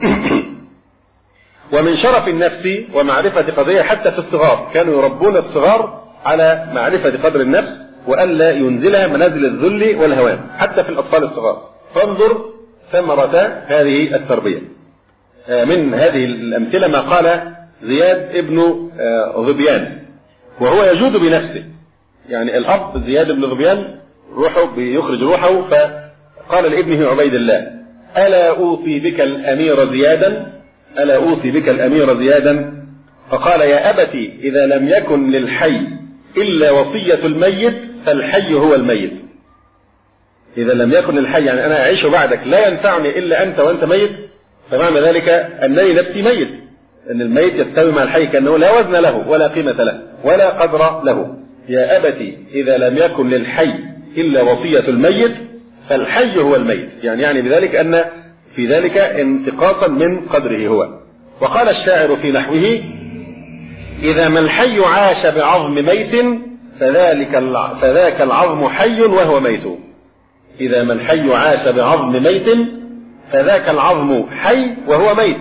[SPEAKER 3] ومن شرف النفس ومعرفة قضية حتى في الصغار، كانوا يربون الصغار على معرفة قدر النفس وألا ينزلها منازل الذل والهوان حتى في الأطفال الصغار. فانظر ثمرة هذه التربية. من هذه الأمثلة ما قال زياد ابن ظبيان وهو يجود بنفسه، يعني الأب زياد بن ظبيان روحه بيخرج روحه، فقال لابنه عبيد الله ألا أوصي بك الأمير زيادا، ألا أوصي بك الأمير زيادا؟ فقال يا أبتي إذا لم يكن للحي إلا وصية الميت فالحي هو الميت. إذا لم يكن للحي يعني أنا أعيش بعدك لا ينفعني إلا أنت وأنت ميت، فمعنى ذلك أنني نفسي ميت، أن الميت يستوي مع الحي كأنه لا وزن له ولا قيمة له ولا قدر له. يا أبتي إذا لم يكن للحي إلا وصية الميت فالحي هو الميت، يعني بذلك أن في ذلك انتقاصا من قدره هو. وقال الشاعر في نحوه إذا ما الحي عاش بعظم ميت فذاك العظم حي وهو ميت. إذا ما الحي عاش بعظم ميت فذاك العظم حي وهو ميت.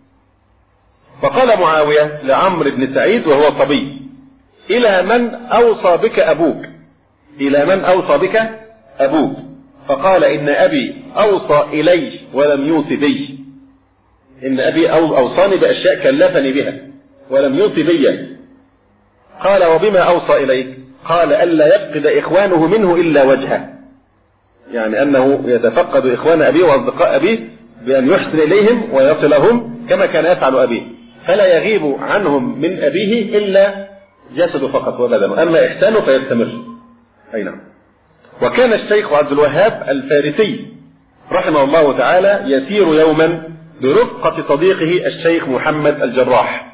[SPEAKER 3] وقال معاوية لعمرو بن سعيد وهو صبي إلى من أوصى بك أبوك؟ إلى من أوصى بك أبوك؟ فقال إن أبي أوصى إلي ولم يوصي بي، إن أبي أوصاني بأشياء كلفني بها ولم يوصي بي. قال وبما أوصى إليك؟ قال ألا يفقد إخوانه منه إلا وجهه، يعني أنه يتفقد إخوان أبيه وأصدقاء أبيه بأن يحسن إليهم ويصلهم كما كان يفعل أبيه، فلا يغيب عنهم من أبيه إلا جسده فقط وبدنه، أما إحسانه فيستمر. أي نعم. وكان الشيخ عبد الوهاب الفارسي رحمه الله تعالى يسير يوما برفقة صديقه الشيخ محمد الجراح،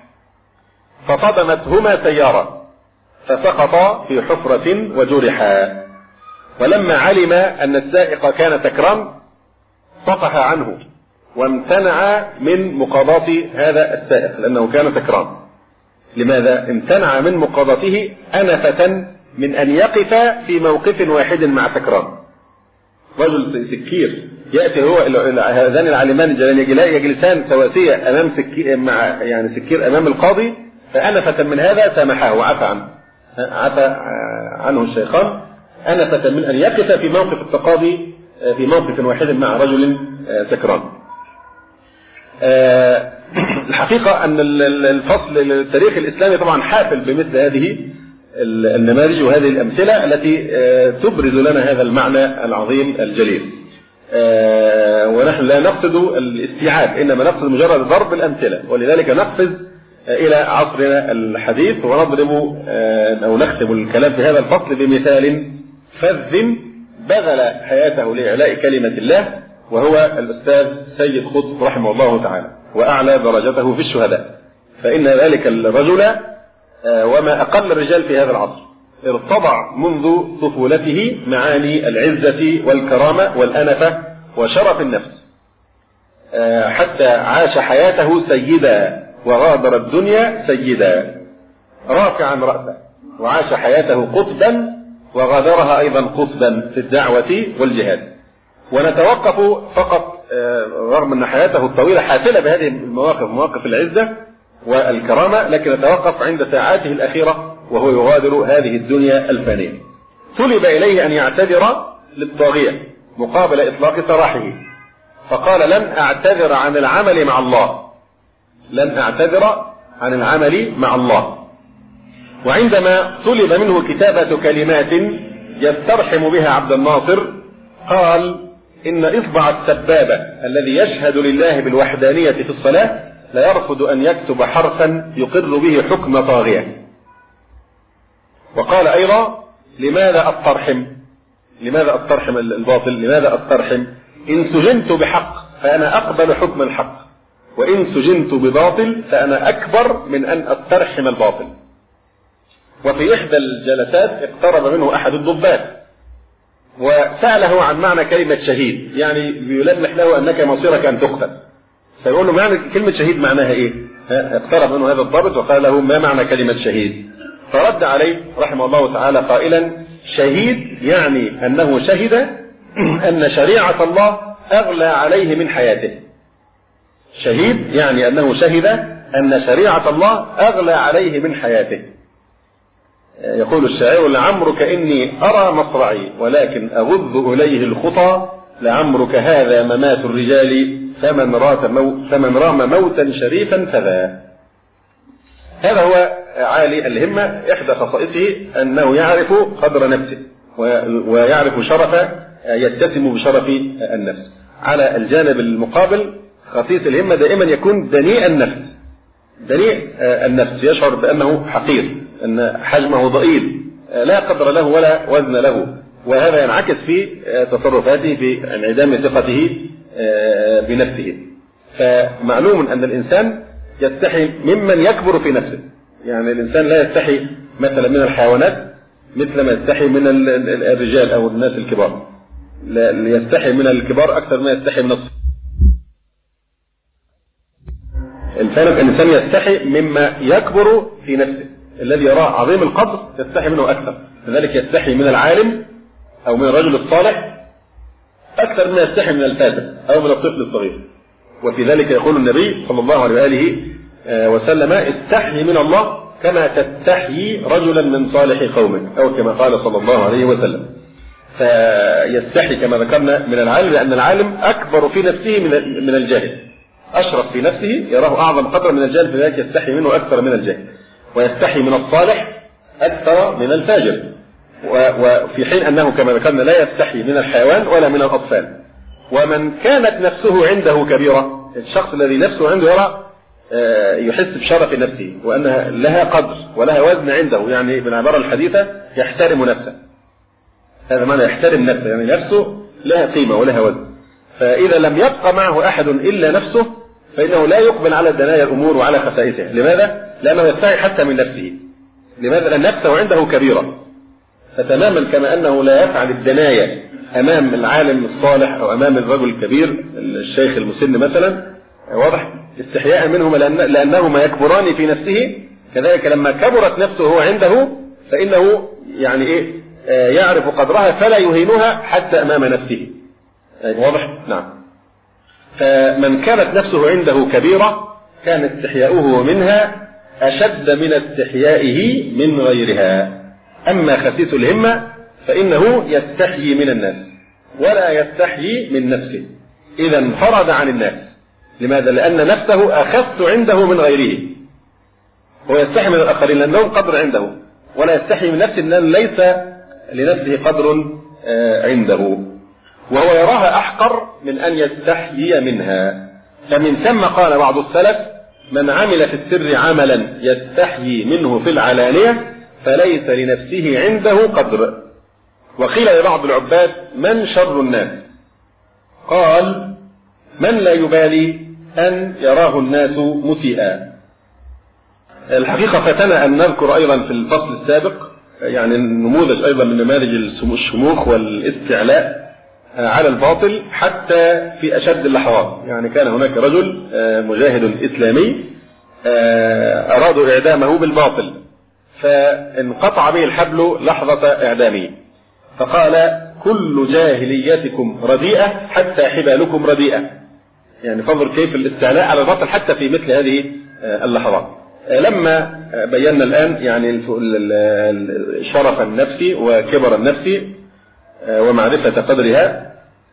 [SPEAKER 3] فصدمتهما سيارة فسقطا في حفرة وجرحا، ولما علم أن السائق كان سكران صفح عنه وامتنع من مقاضاة هذا السائق لأنه كان سكران. لماذا امتنع من مقاضاته؟ أنفة من أن يقف في موقف واحد مع سكران. رجل سكير يأتي هو هذان العالمان يجلسان سواسية أمام سكير مع يعني سكير أمام القاضي، فأنفة من هذا سامحه وعفى عنه الشيخان، أنفة من أن يقف في موقف التقاضي في موقف واحد مع رجل سكران. الحقيقة أن الفصل التاريخ الإسلامي طبعا حافل بمثل هذه النماذج وهذه الأمثلة التي تبرز لنا هذا المعنى العظيم الجليل. ونحن لا نقصد الاستيعاب، إنما نقصد مجرد ضرب الأمثلة، ولذلك نقفز إلى عصرنا الحديث ونضرب أو نختم الكلام في هذا الفصل بمثال فذ بذل حياته لإعلاء كلمة الله، وهو الأستاذ سيد قطب رحمه الله تعالى وأعلى درجته في الشهداء. فإن ذلك الرجل وما أقل الرجال في هذا العصر ارتضع منذ طفولته معاني العزة والكرامة والأنفة وشرف النفس، حتى عاش حياته سيدا وغادر الدنيا سيدا رافعا رأسه، وعاش حياته قطبا وغادرها أيضا قطبا في الدعوة والجهاد. ونتوقف فقط رغم أن حياته الطويلة حافلة بهذه المواقف، مواقف العزة والكرامة، لكن نتوقف عند ساعاته الأخيرة وهو يغادر هذه الدنيا الفانية. طلب إليه أن يعتذر للطاغية مقابل إطلاق سراحه، فقال لن أعتذر عن العمل مع الله، لن أعتذر عن العمل مع الله. وعندما طلب منه كتابة كلمات يسترحم بها عبد الناصر قال إن إصبع السبابة الذي يشهد لله بالوحدانية في الصلاة لا يرفض أن يكتب حرفا يقر به حكم طاغية. وقال أيضا لماذا أسترحم؟ لماذا أسترحم الباطل؟ لماذا أسترحم؟ إن سجنت بحق فأنا أقبل حكم الحق، وإن سجنت بباطل فأنا أكبر من أن أسترحم الباطل. وفي إحدى الجلسات اقترب منه أحد الضباط وسأله عن معنى كلمة شهيد، يعني بيلمح له أنك مصيرك أن تقتل، فيقول له معنى كلمة شهيد معناها إيه؟ اقترب منه هذا الضابط وقال له ما معنى كلمة شهيد؟ فرد عليه رحمه الله تعالى قائلا شهيد يعني أنه شهد أن شريعة الله أغلى عليه من حياته. شهيد يعني أنه شهد أن شريعة الله أغلى عليه من حياته. يقول الشاعر لعمرك إني أرى مصرعي ولكن أغض إليه الخطى، لعمرك هذا ممات الرجال فمن رام موتا شريفا فذا. هذا هو عالي الهمة. إحدى خصائصه أنه يعرف قدر نفسه ويعرف شرف، يتسم بشرف النفس. على الجانب المقابل خصيص الهمة دائما يكون دنيء النفس، دنيء النفس، يشعر بأنه حقير، أن حجمه ضئيل لا قدر له ولا وزن له، وهذا ينعكس في تصرفاته في انعدام ثقته بنفسه. فمعلوم أن الإنسان يستحي ممن يكبر في نفسه، يعني الإنسان لا يستحي مثلا من الحيوانات مثل ما يستحي من الرجال أو الناس الكبار، يستحي من الكبار أكثر ما يستحي من الصغار. الفرق الإنسان يستحي مما يكبر في نفسه، الذي يراه عظيم القدر يستحي منه أكثر، لذلك يستحي من العالم أو من الرجل الصالح أكثر ما يستحي من الفاسد أو من الطفل الصغير. وفي ذلك يقول النبي صلى الله عليه وآله وسلم استحي من الله كما تستحيي رجلا من صالح قومك، أو كما قال صلى الله عليه وسلم. فيستحي كما ذكرنا من العالم، لأن العالم أكبر في نفسه من الجاهل، أشرف في نفسه يراه أعظم قدر من الجاهل، فذلك يستحي منه أكثر من الجاهل. ويستحي من الصالح أكثر من الفاجر، وفي حين أنه كما ذكرنا لا يستحي من الحيوان ولا من الأطفال. ومن كانت نفسه عنده كبيرة، الشخص الذي نفسه عنده يرى يحس بشرف نفسه وأنها لها قدر ولها وزن عنده، يعني بالعبارة الحديثة يحترم نفسه. هذا معنى يحترم نفسه، يعني نفسه لها قيمة ولها وزن. فإذا لم يبقى معه أحد إلا نفسه فإنه لا يقبل على دنايا الأمور وعلى خسائسها. لماذا؟ لأنه يستحي حتى من نفسه. لماذا؟ لأن نفسه عنده كبيرة. فتماما كما أنه لا يفعل الدنايا أمام العالم الصالح أو أمام الرجل الكبير الشيخ المسن مثلا، واضح استحياء منهما لأنهما يكبران في نفسه، كذلك لما كبرت نفسه عنده فإنه يعني يعرف قدرها فلا يهينها حتى أمام نفسه. واضح؟ نعم. فمن كانت نفسه عنده كبيرة كان استحياؤه منها أشد من استحيائه من غيرها. أما خسيس الهمة فإنه يستحيي من الناس ولا يستحيي من نفسه إذا انفرد عن الناس. لماذا؟ لأن نفسه أخف عنده من غيره، هو يستحي من الآخرين لأنهم قدر عنده، ولا يستحي من نفسه لأن ليس لنفسه قدر عنده، وهو يراها أحقر من أن يستحيي منها. فمن ثم قال بعض السلف من عمل في السر عملا يستحيي منه في العلانية فليس لنفسه عنده قدر. وقيل لبعض العباد من شر الناس؟ قال من لا يبالي أن يراه الناس مسيئا. الحقيقة فتنا أن نذكر أيضا في الفصل السابق يعني نموذج أيضا من نماذج الشموخ والاستعلاء على الباطل حتى في أشد اللحظات. يعني كان هناك رجل مجاهد إسلامي أرادوا إعدامه بالباطل، فانقطع به الحبل لحظة إعدامه، فقال كل جاهليتكم رديئة حتى حبالكم رديئة. يعني فانظر كيف الاستعلاء على الباطل حتى في مثل هذه اللحظات. لما بينا الآن يعني شرف النفس وكبر النفس ومعرفة قدرها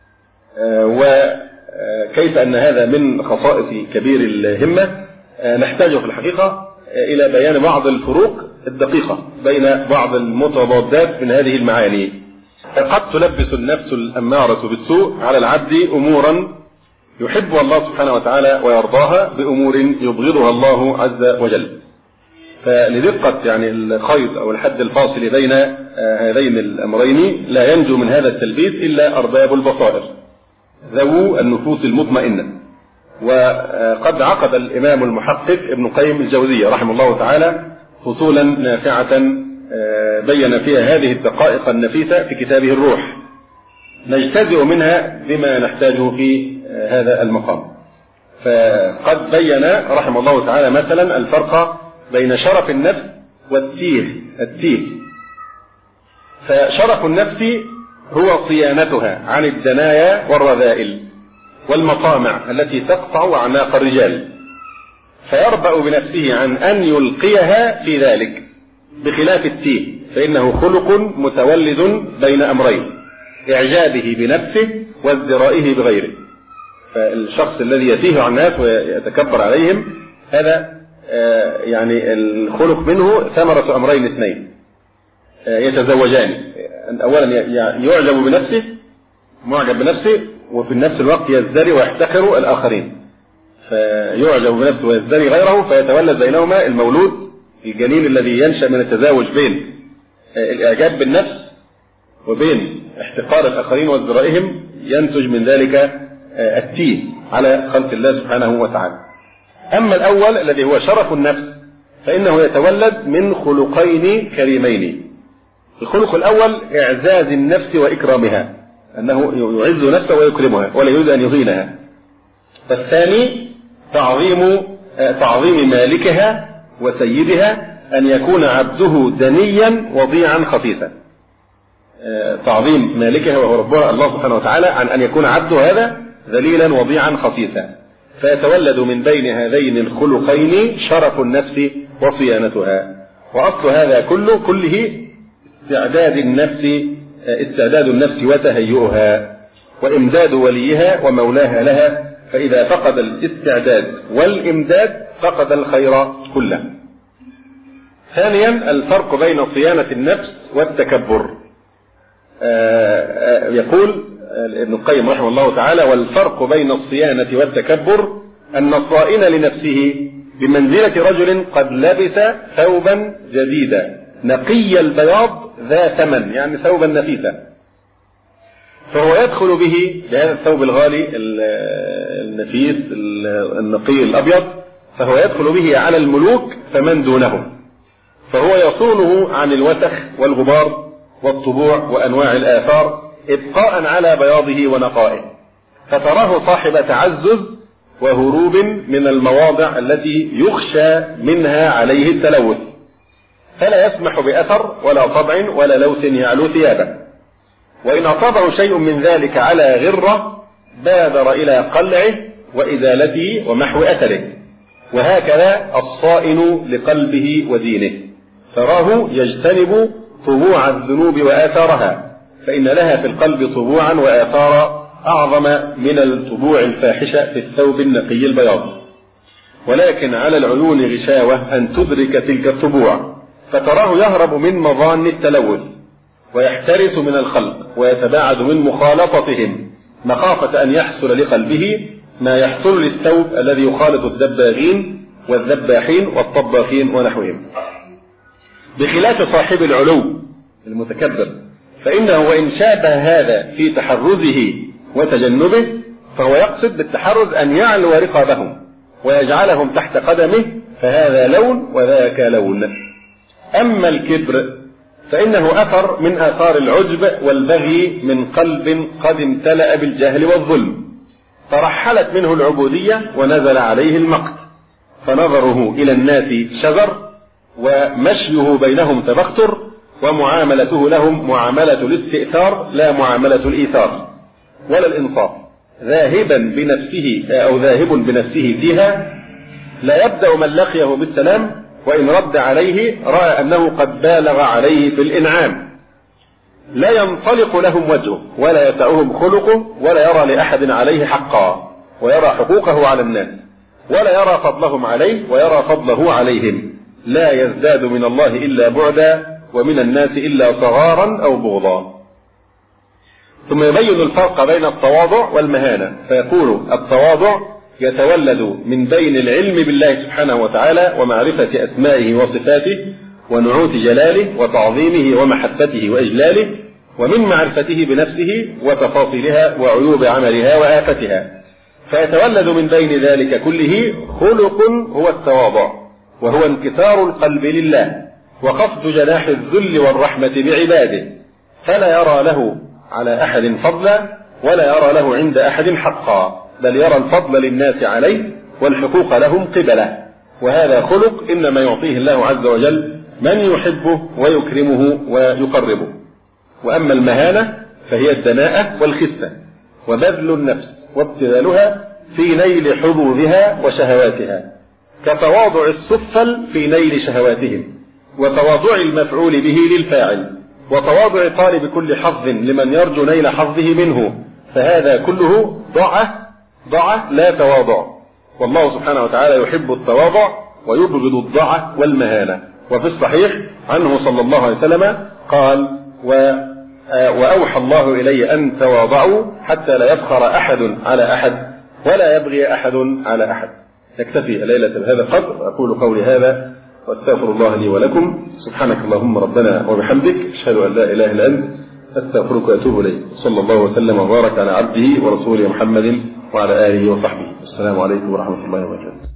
[SPEAKER 3] وكيف أن هذا من خصائص كبير الهمة، نحتاج في الحقيقة إلى بيان بعض الفروق الدقيقة بين بعض المتضادات من هذه المعاني. قد تلبس النفس الأمارة بالسوء على العبد أمورا يحبها الله سبحانه وتعالى ويرضاها بأمور يبغضها الله عز وجل. فلدقة يعني الخيط أو الحد الفاصل بين هذين الأمرين لا ينجو من هذا التلبيس إلا أرباب البصائر ذو النفوس المطمئنة. وقد عقد الإمام المحقق ابن قيم الجوزية رحمه الله تعالى فصولا نافعة بين فيها هذه الدقائق النفيسة في كتابه الروح، نجتزئ منها بما نحتاجه في هذا المقام. فقد بين رحمه الله تعالى مثلا الفرق بين شرف النفس والتيه. فشرف النفس هو صيانتها عن الدنايا والرذائل والمطامع التي تقطع أعناق الرجال، فيربأ بنفسه عن أن يلقيها في ذلك، بخلاف التيه فإنه خلق متولد بين أمرين: إعجابه بنفسه وازدرائه بغيره. فالشخص الذي يتيه عن الناس ويتكبر عليهم هذا يعني الخلق منه ثمرة أمرين اثنين يتزوجان: أولا يعجب بنفسه، معجب بنفسه، وفي نفس الوقت يزدري ويحتقر الآخرين، فيعجب بنفسه ويزدري غيره، فيتولد بينهما المولود الجنين الذي ينشأ من التزاوج بين الإعجاب بالنفس وبين احتقار الآخرين وازدرائهم، ينتج من ذلك التيه على خلق الله سبحانه وتعالى. أما الأول الذي هو شرف النفس فإنه يتولد من خلقين كريمين: الخلق الأول إعزاز النفس وإكرامها، أنه يعز نفسه ويكرمها ولا يريد أن يهينها. والثاني تعظيم مالكها وسيدها، أن يكون عبده دنيا وضيعا خفيفا. تعظيم مالكها وهو ربها الله سبحانه وتعالى عن أن يكون عبده هذا ذليلا وضيعا خفيفا، فيتولد من بين هذين الخلقين شرف النفس وصيانتها. وأصل هذا كله استعداد النفس وتهيئها وإمداد وليها ومولاها لها، فإذا فقد الاستعداد والإمداد فقد الخير كله. ثانيا الفرق بين صيانة النفس والتكبر. يقول ابن القيم رحمه الله تعالى: والفرق بين الصيانة والتكبر أن الصائن لنفسه بمنزلة رجل قد لبس ثوبا جديدا نقي البياض ذا ثمن، يعني ثوبا نفيسا، فهو يدخل به بهذا الثوب الغالي النفيس النقي الأبيض، فهو يدخل به على الملوك فمن دونهم، فهو يصونه عن الوسخ والغبار والطبوع وأنواع الآثار إبقاء على بياضه ونقائه، فتراه صاحب تعزز وهروب من المواضع التي يخشى منها عليه التلوث، فلا يسمح بأثر ولا طبع ولا لوث يعلو ثيابه، وإن أصابه شيء من ذلك على غرة بادر إلى قلعه وإزالته ومحو أثره. وهكذا الصائن لقلبه ودينه، تراه يجتنب طبوع الذنوب وآثارها، فإن لها في القلب طبوعا وآثار أعظم من الطبوع الفاحشة في الثوب النقي البياض. ولكن على العيون غشاوة أن تدرك تلك الطبوع، فتراه يهرب من مظان التلوث ويحترس من الخلق ويتباعد من مخالطتهم مخافة أن يحصل لقلبه ما يحصل للثوب الذي يخالط الدباغين والذباحين والطباخين ونحوهم. بخلاف صاحب العلو المتكبر، فإنه وإن شابه هذا في تحرزه وتجنبه، فهو يقصد بالتحرز أن يعلو رقابهم ويجعلهم تحت قدمه، فهذا لون وذاك لون. أما الكبر فإنه أثر من آثار العجب والبغي من قلب قد امتلأ بالجهل والظلم، فرحلت منه العبودية ونزل عليه المقت، فنظره إلى الناس شجر، ومشيه بينهم تبختر، ومعاملته لهم معاملة الاستئثار لا معاملة الإيثار ولا الإنصاف، ذاهب بنفسه فيها، لا يبدأ من لقيه بالسلام وإن رد عليه رأى أنه قد بالغ عليه في الإنعام. لا ينطلق لهم وجهه ولا يسعهم خلقه ولا يرى لأحد عليه حقا ويرى حقوقه على الناس ولا يرى فضلهم عليه ويرى فضله عليهم. لا يزداد من الله إلا بعدا ومن الناس إلا صغارا أو بغضا. ثم يبين الفرق بين التواضع والمهانة فيقول التواضع يتولد من بين العلم بالله سبحانه وتعالى ومعرفة أسمائه وصفاته ونعوت جلاله وتعظيمه ومحبته وإجلاله ومن معرفته بنفسه وتفاصيلها وعيوب عملها وآفتها. فيتولد من بين ذلك كله خلق هو التواضع وهو انكسار القلب لله وخفض جناح الذل والرحمة بعباده فلا يرى له على أحد فضلا ولا يرى له عند أحد حقا بل يرى الفضل للناس عليه والحقوق لهم قبله. وهذا خلق إنما يعطيه الله عز وجل من يحبه ويكرمه ويقربه. وأما المهانة فهي الدناءة والخسة وبذل النفس وابتذالها في نيل حظوظها وشهواتها كتواضع السفل في نيل شهواتهم وتواضع المفعول به للفاعل وتواضع طالب كل حظ لمن يرجو نيل حظه منه. فهذا كله ضعة لا تواضع. والله سبحانه وتعالى يحب التواضع ويبغض الضعة والمهانة. وفي الصحيح عنه صلى الله عليه وسلم قال وأوحى الله إلي أن تواضعوا حتى لا يفخر أحد على أحد ولا يبغي أحد على أحد. نكتفي الليلة بهذا القدر. أقول قولي هذا واستغفر الله لي ولكم. سبحانك اللهم ربنا وبحمدك أشهد أن لا إله إلا أنت أستغفرك وأتوب إليك. صلى الله وسلم وبارك على عبده ورسوله محمد وعلى آله وصحبه. السلام عليكم ورحمة الله وبركاته.